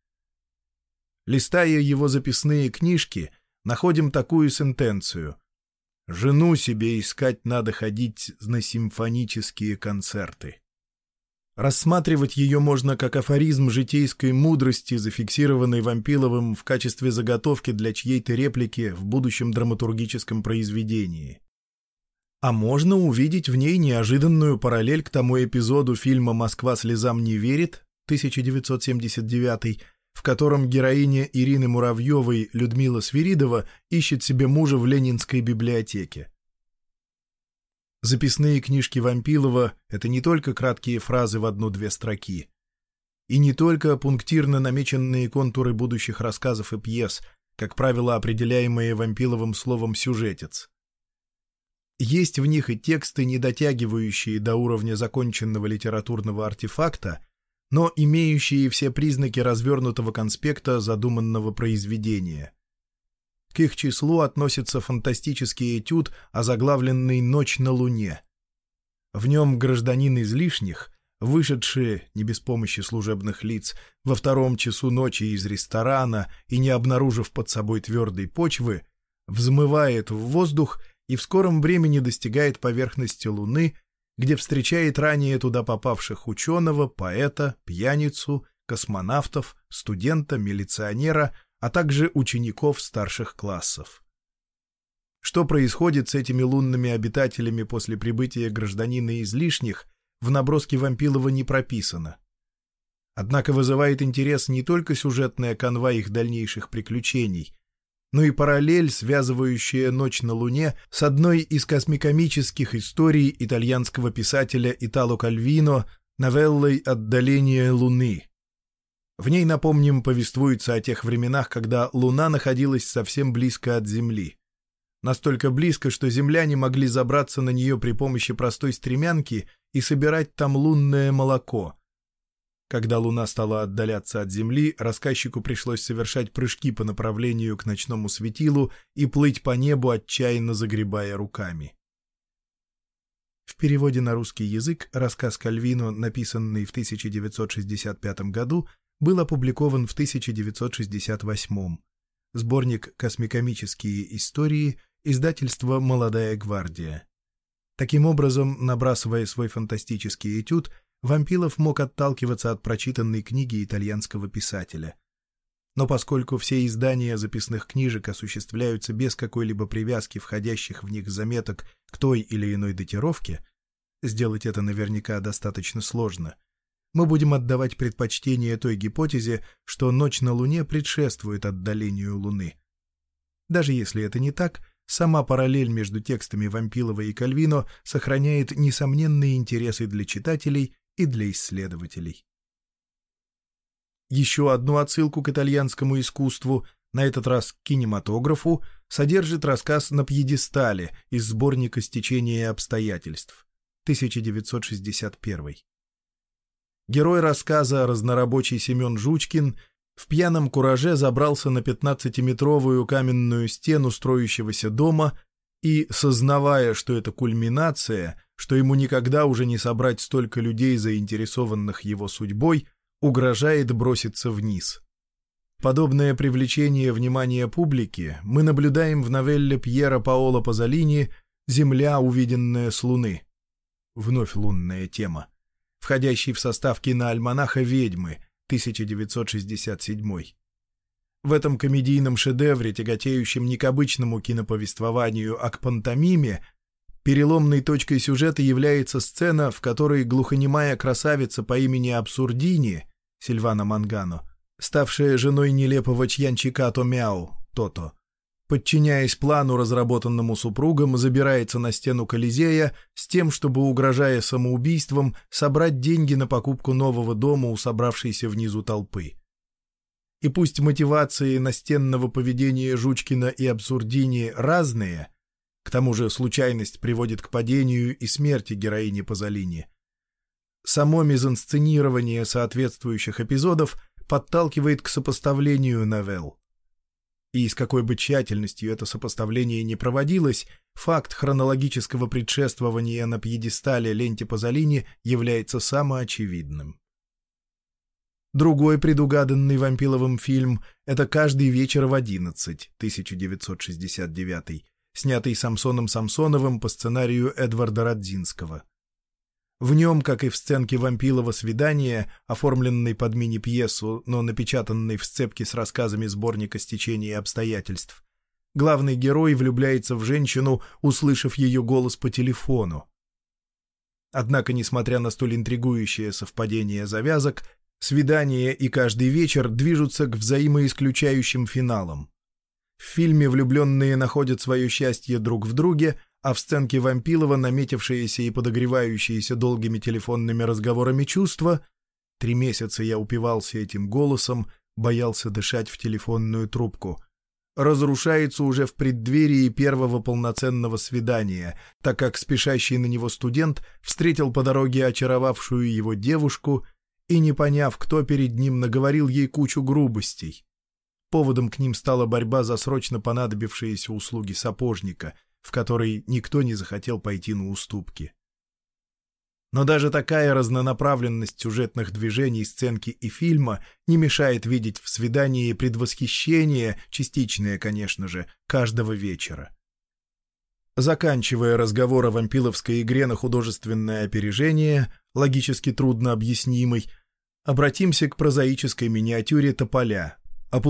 Листая его записные книжки, находим такую сентенцию: «Жену себе искать надо ходить на симфонические концерты». Рассматривать ее можно как афоризм житейской мудрости, зафиксированной Вампиловым в качестве заготовки для чьей-то реплики в будущем драматургическом произведении. А можно увидеть в ней неожиданную параллель к тому эпизоду фильма «Москва слезам не верит» тысяча девятьсот семьдесят девятый, в котором героиня Ирины Муравьевой Людмила Свиридова ищет себе мужа в Ленинской библиотеке. Записные книжки Вампилова — это не только краткие фразы в одну-две строки, и не только пунктирно намеченные контуры будущих рассказов и пьес, как правило, определяемые Вампиловым словом «сюжетец». Есть в них и тексты, не дотягивающие до уровня законченного литературного артефакта, но имеющие все признаки развернутого конспекта задуманного произведения. К их числу относится фантастический этюд, озаглавленный «Ночь на Луне». В нем гражданин излишних, вышедший, не без помощи служебных лиц, во втором часу ночи из ресторана и не обнаружив под собой твердой почвы, взмывает в воздух и в скором времени достигает поверхности Луны, где встречает ранее туда попавших ученого, поэта, пьяницу, космонавтов, студента, милиционера, а также учеников старших классов. Что происходит с этими лунными обитателями после прибытия гражданина излишних, в наброске Вампилова не прописано. Однако вызывает интерес не только сюжетная канва их дальнейших приключений, но и параллель, связывающая «Ночь на Луне» с одной из космикомических историй итальянского писателя Итало Кальвино, новеллой «Отдаление Луны». В ней, напомним, повествуется о тех временах, когда Луна находилась совсем близко от Земли. Настолько близко, что земляне могли забраться на нее при помощи простой стремянки и собирать там лунное молоко. Когда Луна стала отдаляться от Земли, рассказчику пришлось совершать прыжки по направлению к ночному светилу и плыть по небу, отчаянно загребая руками. В переводе на русский язык рассказ Кальвино, написанный в тысяча девятьсот шестьдесят пятом году, был опубликован в тысяча девятьсот шестьдесят восьмом. Сборник «Космикомические истории», издательство «Молодая гвардия». Таким образом, набрасывая свой фантастический этюд, Вампилов мог отталкиваться от прочитанной книги итальянского писателя. Но поскольку все издания записных книжек осуществляются без какой-либо привязки входящих в них заметок к той или иной датировке, сделать это наверняка достаточно сложно, мы будем отдавать предпочтение той гипотезе, что «Ночь на Луне» предшествует отдалению Луны. Даже если это не так, сама параллель между текстами Вампилова и Кальвино сохраняет несомненные интересы для читателей и для исследователей. Еще одну отсылку к итальянскому искусству, на этот раз к кинематографу, содержит рассказ «На пьедестале» из сборника «Стечение обстоятельств», тысяча девятьсот шестьдесят первый. Герой рассказа, разнорабочий Семен Жучкин, в пьяном кураже забрался на пятнадцатиметровую каменную стену строящегося дома и, сознавая, что это кульминация, что ему никогда уже не собрать столько людей, заинтересованных его судьбой, угрожает броситься вниз. Подобное привлечение внимания публики мы наблюдаем в новелле Пьера Паоло Пазолини «Земля, увиденная с Луны». Вновь лунная тема, входящий в состав киноальманаха «Ведьмы», тысяча девятьсот шестьдесят седьмой. В этом комедийном шедевре, тяготеющем не к обычному киноповествованию, а к пантомиме, переломной точкой сюжета является сцена, в которой глухонемая красавица по имени Абсурдини, Сильвана Мангано, ставшая женой нелепого Чьянчикато Мяу, Тото, подчиняясь плану, разработанному супругом, забирается на стену Колизея с тем, чтобы, угрожая самоубийством, собрать деньги на покупку нового дома у собравшейся внизу толпы. И пусть мотивации настенного поведения Жучкина и Абсурдини разные, к тому же случайность приводит к падению и смерти героини Пазолини, само мизансценирование соответствующих эпизодов подталкивает к сопоставлению новелл. И с какой бы тщательностью это сопоставление не проводилось, факт хронологического предшествования на пьедестале ленте Пазолини является самоочевидным. Другой предугаданный Вампиловым фильм — это «Каждый вечер в одиннадцать», тысяча девятьсот шестьдесят девятый, снятый Самсоном Самсоновым по сценарию Эдварда Радзинского. В нем, как и в сценке Вампилова «Свидание», оформленной под мини-пьесу, но напечатанной в сцепке с рассказами сборника «Стечение обстоятельств», главный герой влюбляется в женщину, услышав ее голос по телефону. Однако, несмотря на столь интригующее совпадение завязок, «Свидание» и «Каждый вечер» движутся к взаимоисключающим финалам. В фильме влюбленные находят свое счастье друг в друге, а в сценке Вампилова наметившиеся и подогревающиеся долгими телефонными разговорами чувства «Три месяца я упивался этим голосом, боялся дышать в телефонную трубку», разрушается уже в преддверии первого полноценного свидания, так как спешащий на него студент встретил по дороге очаровавшую его девушку и, не поняв, кто перед ним, наговорил ей кучу грубостей. Поводом к ним стала борьба за срочно понадобившиеся услуги сапожника, в которой никто не захотел пойти на уступки. Но даже такая разнонаправленность сюжетных движений сценки и фильма не мешает видеть в «Свидании» предвосхищение, частичное, конечно же, каждого вечера. Заканчивая разговор о вампиловской игре на художественное опережение, логически трудно объяснимой, обратимся к прозаической миниатюре «Тополя»,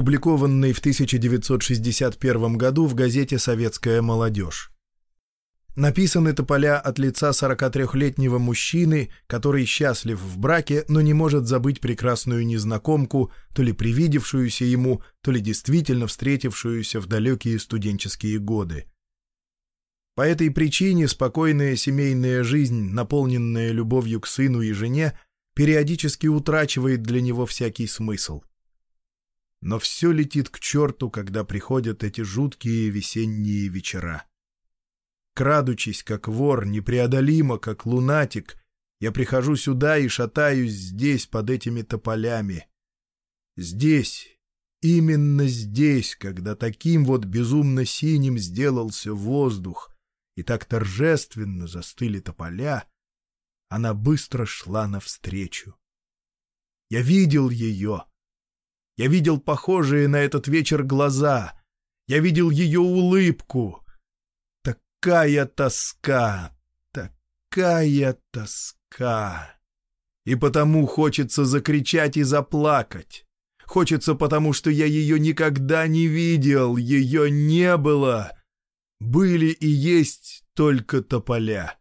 опубликованной в тысяча девятьсот шестьдесят первом году в газете «Советская молодежь». Написаны тополя от лица сорокатрёхлетнего мужчины, который счастлив в браке, но не может забыть прекрасную незнакомку, то ли привидевшуюся ему, то ли действительно встретившуюся в далекие студенческие годы. По этой причине спокойная семейная жизнь, наполненная любовью к сыну и жене, периодически утрачивает для него всякий смысл. Но все летит к черту, когда приходят эти жуткие весенние вечера. Крадучись, как вор, непреодолимо, как лунатик, я прихожу сюда и шатаюсь здесь, под этими тополями. Здесь, именно здесь, когда таким вот безумно синим сделался воздух, и так торжественно застыли тополя, она быстро шла навстречу. Я видел ее. Я видел похожие на этот вечер глаза. Я видел ее улыбку. Такая тоска, такая тоска. И потому хочется закричать и заплакать. Хочется, потому что я ее никогда не видел, ее не было. Были и есть только тополя.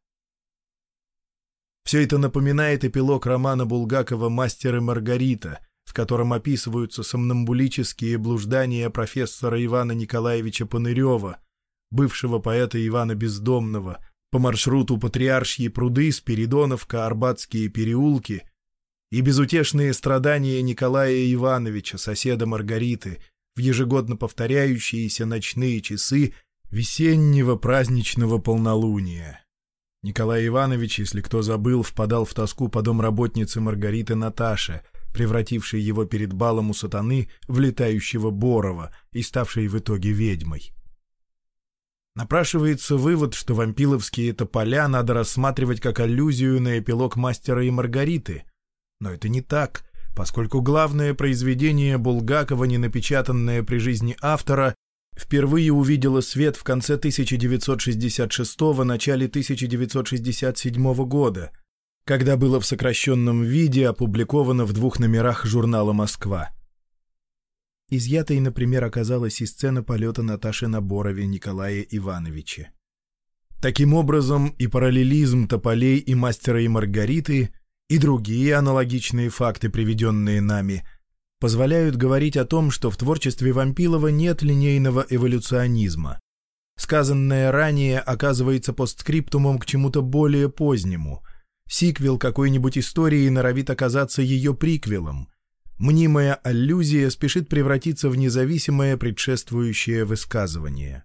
Все это напоминает эпилог романа Булгакова «Мастер и Маргарита», в котором описываются сомнамбулические блуждания профессора Ивана Николаевича Панырева, бывшего поэта Ивана Бездомного, по маршруту Патриаршьи пруды, Спиридоновка, Арбатские переулки, и безутешные страдания Николая Ивановича, соседа Маргариты, в ежегодно повторяющиеся ночные часы весеннего праздничного полнолуния. Николай Иванович, если кто забыл, впадал в тоску по домработнице Маргариты Наташе, превратившей его перед балом у сатаны в летающего Борова и ставшей в итоге ведьмой. Напрашивается вывод, что вампиловские тополя надо рассматривать как аллюзию на эпилог «Мастера и Маргариты». Но это не так, поскольку главное произведение Булгакова, не напечатанное при жизни автора, впервые увидело свет в конце тысяча девятьсот шестьдесят шестого — начале тысяча девятьсот шестьдесят седьмого года, когда было в сокращенном виде опубликовано в двух номерах журнала «Москва». Изъятой, например, оказалась и сцена полета Наташи на Борове Николая Ивановича. Таким образом, и параллелизм тополей и «Мастера и Маргариты», и другие аналогичные факты, приведенные нами, позволяют говорить о том, что в творчестве Вампилова нет линейного эволюционизма. Сказанное ранее оказывается постскриптумом к чему-то более позднему. Сиквел какой-нибудь истории норовит оказаться ее приквелом. Мнимая аллюзия спешит превратиться в независимое предшествующее высказывание.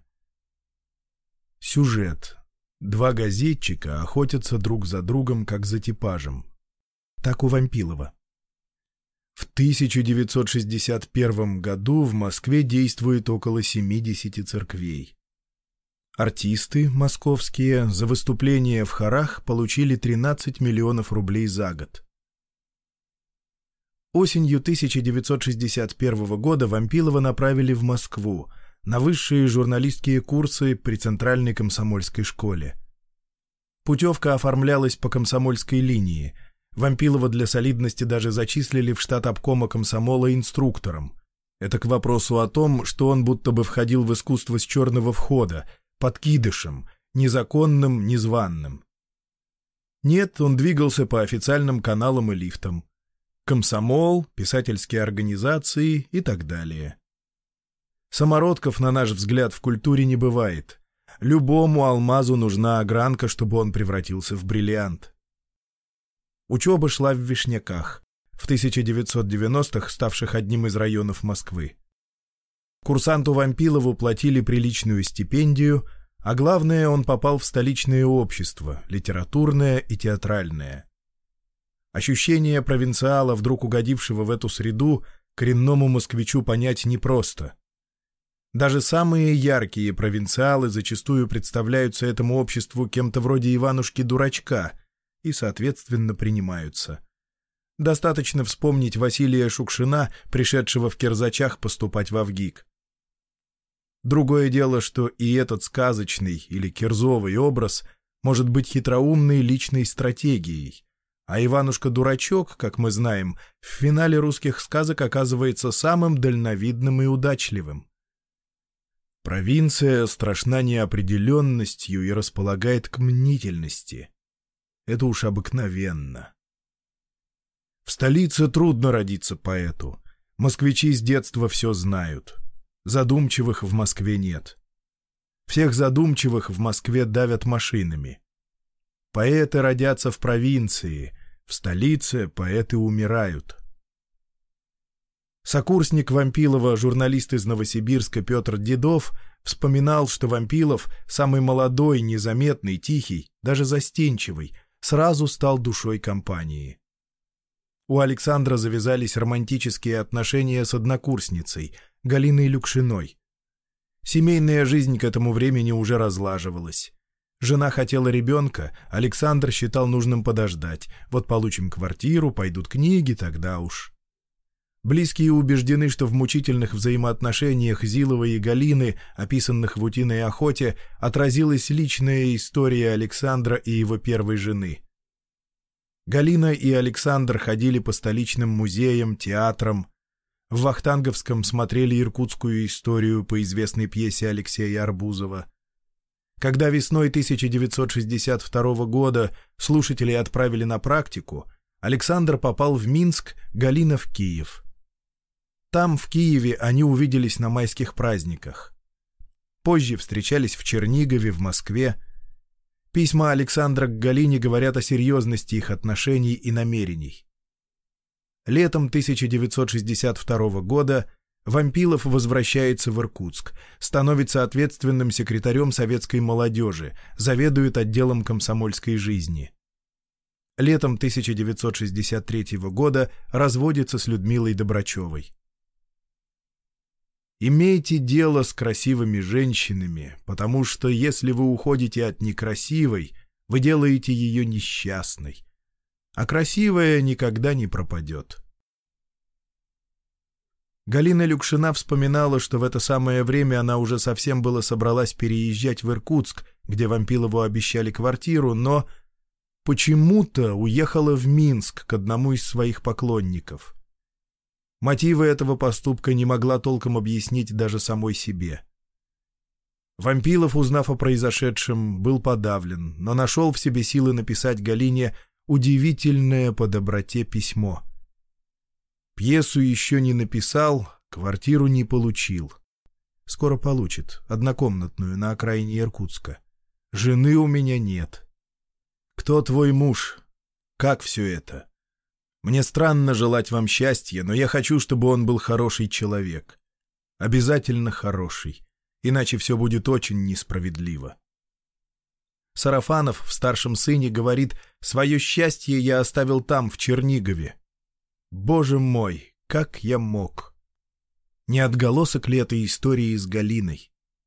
Сюжет. Два газетчика охотятся друг за другом, как за типажем. Так у Вампилова. В тысяча девятьсот шестьдесят первом году в Москве действует около семидесяти церквей. Артисты московские за выступления в хорах получили тринадцать миллионов рублей за год. Осенью тысяча девятьсот шестьдесят первого года Вампилова направили в Москву на высшие журналистские курсы при Центральной комсомольской школе. Путевка оформлялась по комсомольской линии. Вампилова для солидности даже зачислили в штат обкома комсомола инструктором. Это к вопросу о том, что он будто бы входил в искусство с черного входа, подкидышем, незаконным, незваным. Нет, он двигался по официальным каналам и лифтам. Комсомол, писательские организации и так далее. Самородков, на наш взгляд, в культуре не бывает. Любому алмазу нужна огранка, чтобы он превратился в бриллиант. Учеба шла в Вишняках, в тысяча девятьсот девяностых ставших одним из районов Москвы. Курсанту Вампилову платили приличную стипендию, а главное, он попал в столичное общество, литературное и театральное. Ощущение провинциала, вдруг угодившего в эту среду, коренному москвичу понять непросто. Даже самые яркие провинциалы зачастую представляются этому обществу кем-то вроде Иванушки-дурачка и, соответственно, принимаются. Достаточно вспомнить Василия Шукшина, пришедшего в кирзачах поступать в ВГИК. Другое дело, что и этот сказочный или кирзовый образ может быть хитроумной личной стратегией, а Иванушка-дурачок, как мы знаем, в финале русских сказок оказывается самым дальновидным и удачливым. Провинция страшна неопределенностью и располагает к мнительности. Это уж обыкновенно. В столице трудно родиться поэту. Москвичи с детства все знают. Задумчивых в Москве нет. Всех задумчивых в Москве давят машинами. Поэты родятся в провинции, в столице поэты умирают. Сокурсник Вампилова, журналист из Новосибирска Петр Дедов, вспоминал, что Вампилов, самый молодой, незаметный, тихий, даже застенчивый, сразу стал душой компании. У Александра завязались романтические отношения с однокурсницей, Галиной Люкшиной. Семейная жизнь к этому времени уже разлаживалась. Жена хотела ребенка, Александр считал нужным подождать. Вот получим квартиру, пойдут книги, тогда уж. Близкие убеждены, что в мучительных взаимоотношениях Зилова и Галины, описанных в «Утиной охоте», отразилась личная история Александра и его первой жены. Галина и Александр ходили по столичным музеям, театрам. В Вахтанговском смотрели иркутскую историю по известной пьесе Алексея Арбузова. Когда весной тысяча девятьсот шестьдесят второго года слушателей отправили на практику, Александр попал в Минск, Галина в Киев. Там, в Киеве, они увиделись на майских праздниках. Позже встречались в Чернигове, в Москве. Письма Александра к Галине говорят о серьезности их отношений и намерений. Летом тысяча девятьсот шестьдесят второго года Вампилов возвращается в Иркутск, становится ответственным секретарем советской молодежи, заведует отделом комсомольской жизни. Летом тысяча девятьсот шестьдесят третьего года разводится с Людмилой Добрачевой. Имейте дело с красивыми женщинами, потому что если вы уходите от некрасивой, вы делаете ее несчастной, а красивая никогда не пропадет. Галина Люкшина вспоминала, что в это самое время она уже совсем было собралась переезжать в Иркутск, где Вампилову обещали квартиру, но почему-то уехала в Минск к одному из своих поклонников. Мотивы этого поступка не могла толком объяснить даже самой себе. Вампилов, узнав о произошедшем, был подавлен, но нашел в себе силы написать Галине удивительное по доброте письмо. Пьесу еще не написал, квартиру не получил. Скоро получит, однокомнатную на окраине Иркутска. Жены у меня нет. Кто твой муж? Как все это? Мне странно желать вам счастья, но я хочу, чтобы он был хороший человек. Обязательно хороший, иначе все будет очень несправедливо. Сарафанов в «Старшем сыне» говорит: «Свое счастье я оставил там, в Чернигове». Боже мой, как я мог? Не отголосок ли этой истории с Галиной?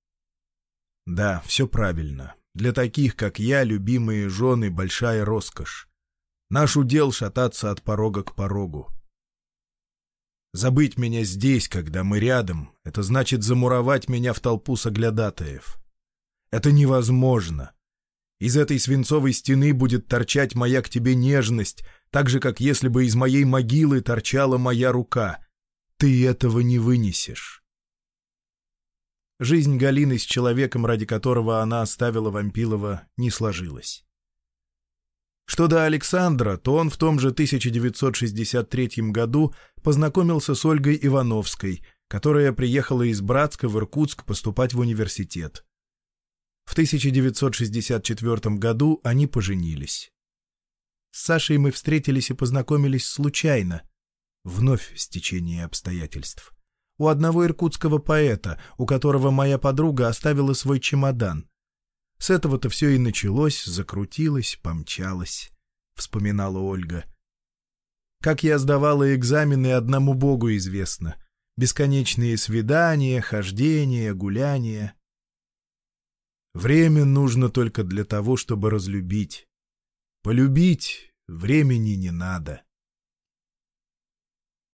Да, все правильно. Для таких, как я, любимые жены — большая роскошь. Наш удел — шататься от порога к порогу. Забыть меня здесь, когда мы рядом, — это значит замуровать меня в толпу соглядатаев. Это невозможно. Из этой свинцовой стены будет торчать моя к тебе нежность, так же, как если бы из моей могилы торчала моя рука. Ты этого не вынесешь. Жизнь Галины с человеком, ради которого она оставила Вампилова, не сложилась. Что до Александра, то он в том же тысяча девятьсот шестьдесят третьем году познакомился с Ольгой Ивановской, которая приехала из Братска в Иркутск поступать в университет. В тысяча девятьсот шестьдесят четвёртом году они поженились. С Сашей мы встретились и познакомились случайно, вновь стечение обстоятельств. У одного иркутского поэта, у которого моя подруга оставила свой чемодан. С этого-то все и началось, закрутилось, помчалось, — вспоминала Ольга. Как я сдавала экзамены, одному Богу известно. Бесконечные свидания, хождения, гуляния. Время нужно только для того, чтобы разлюбить. Полюбить времени не надо.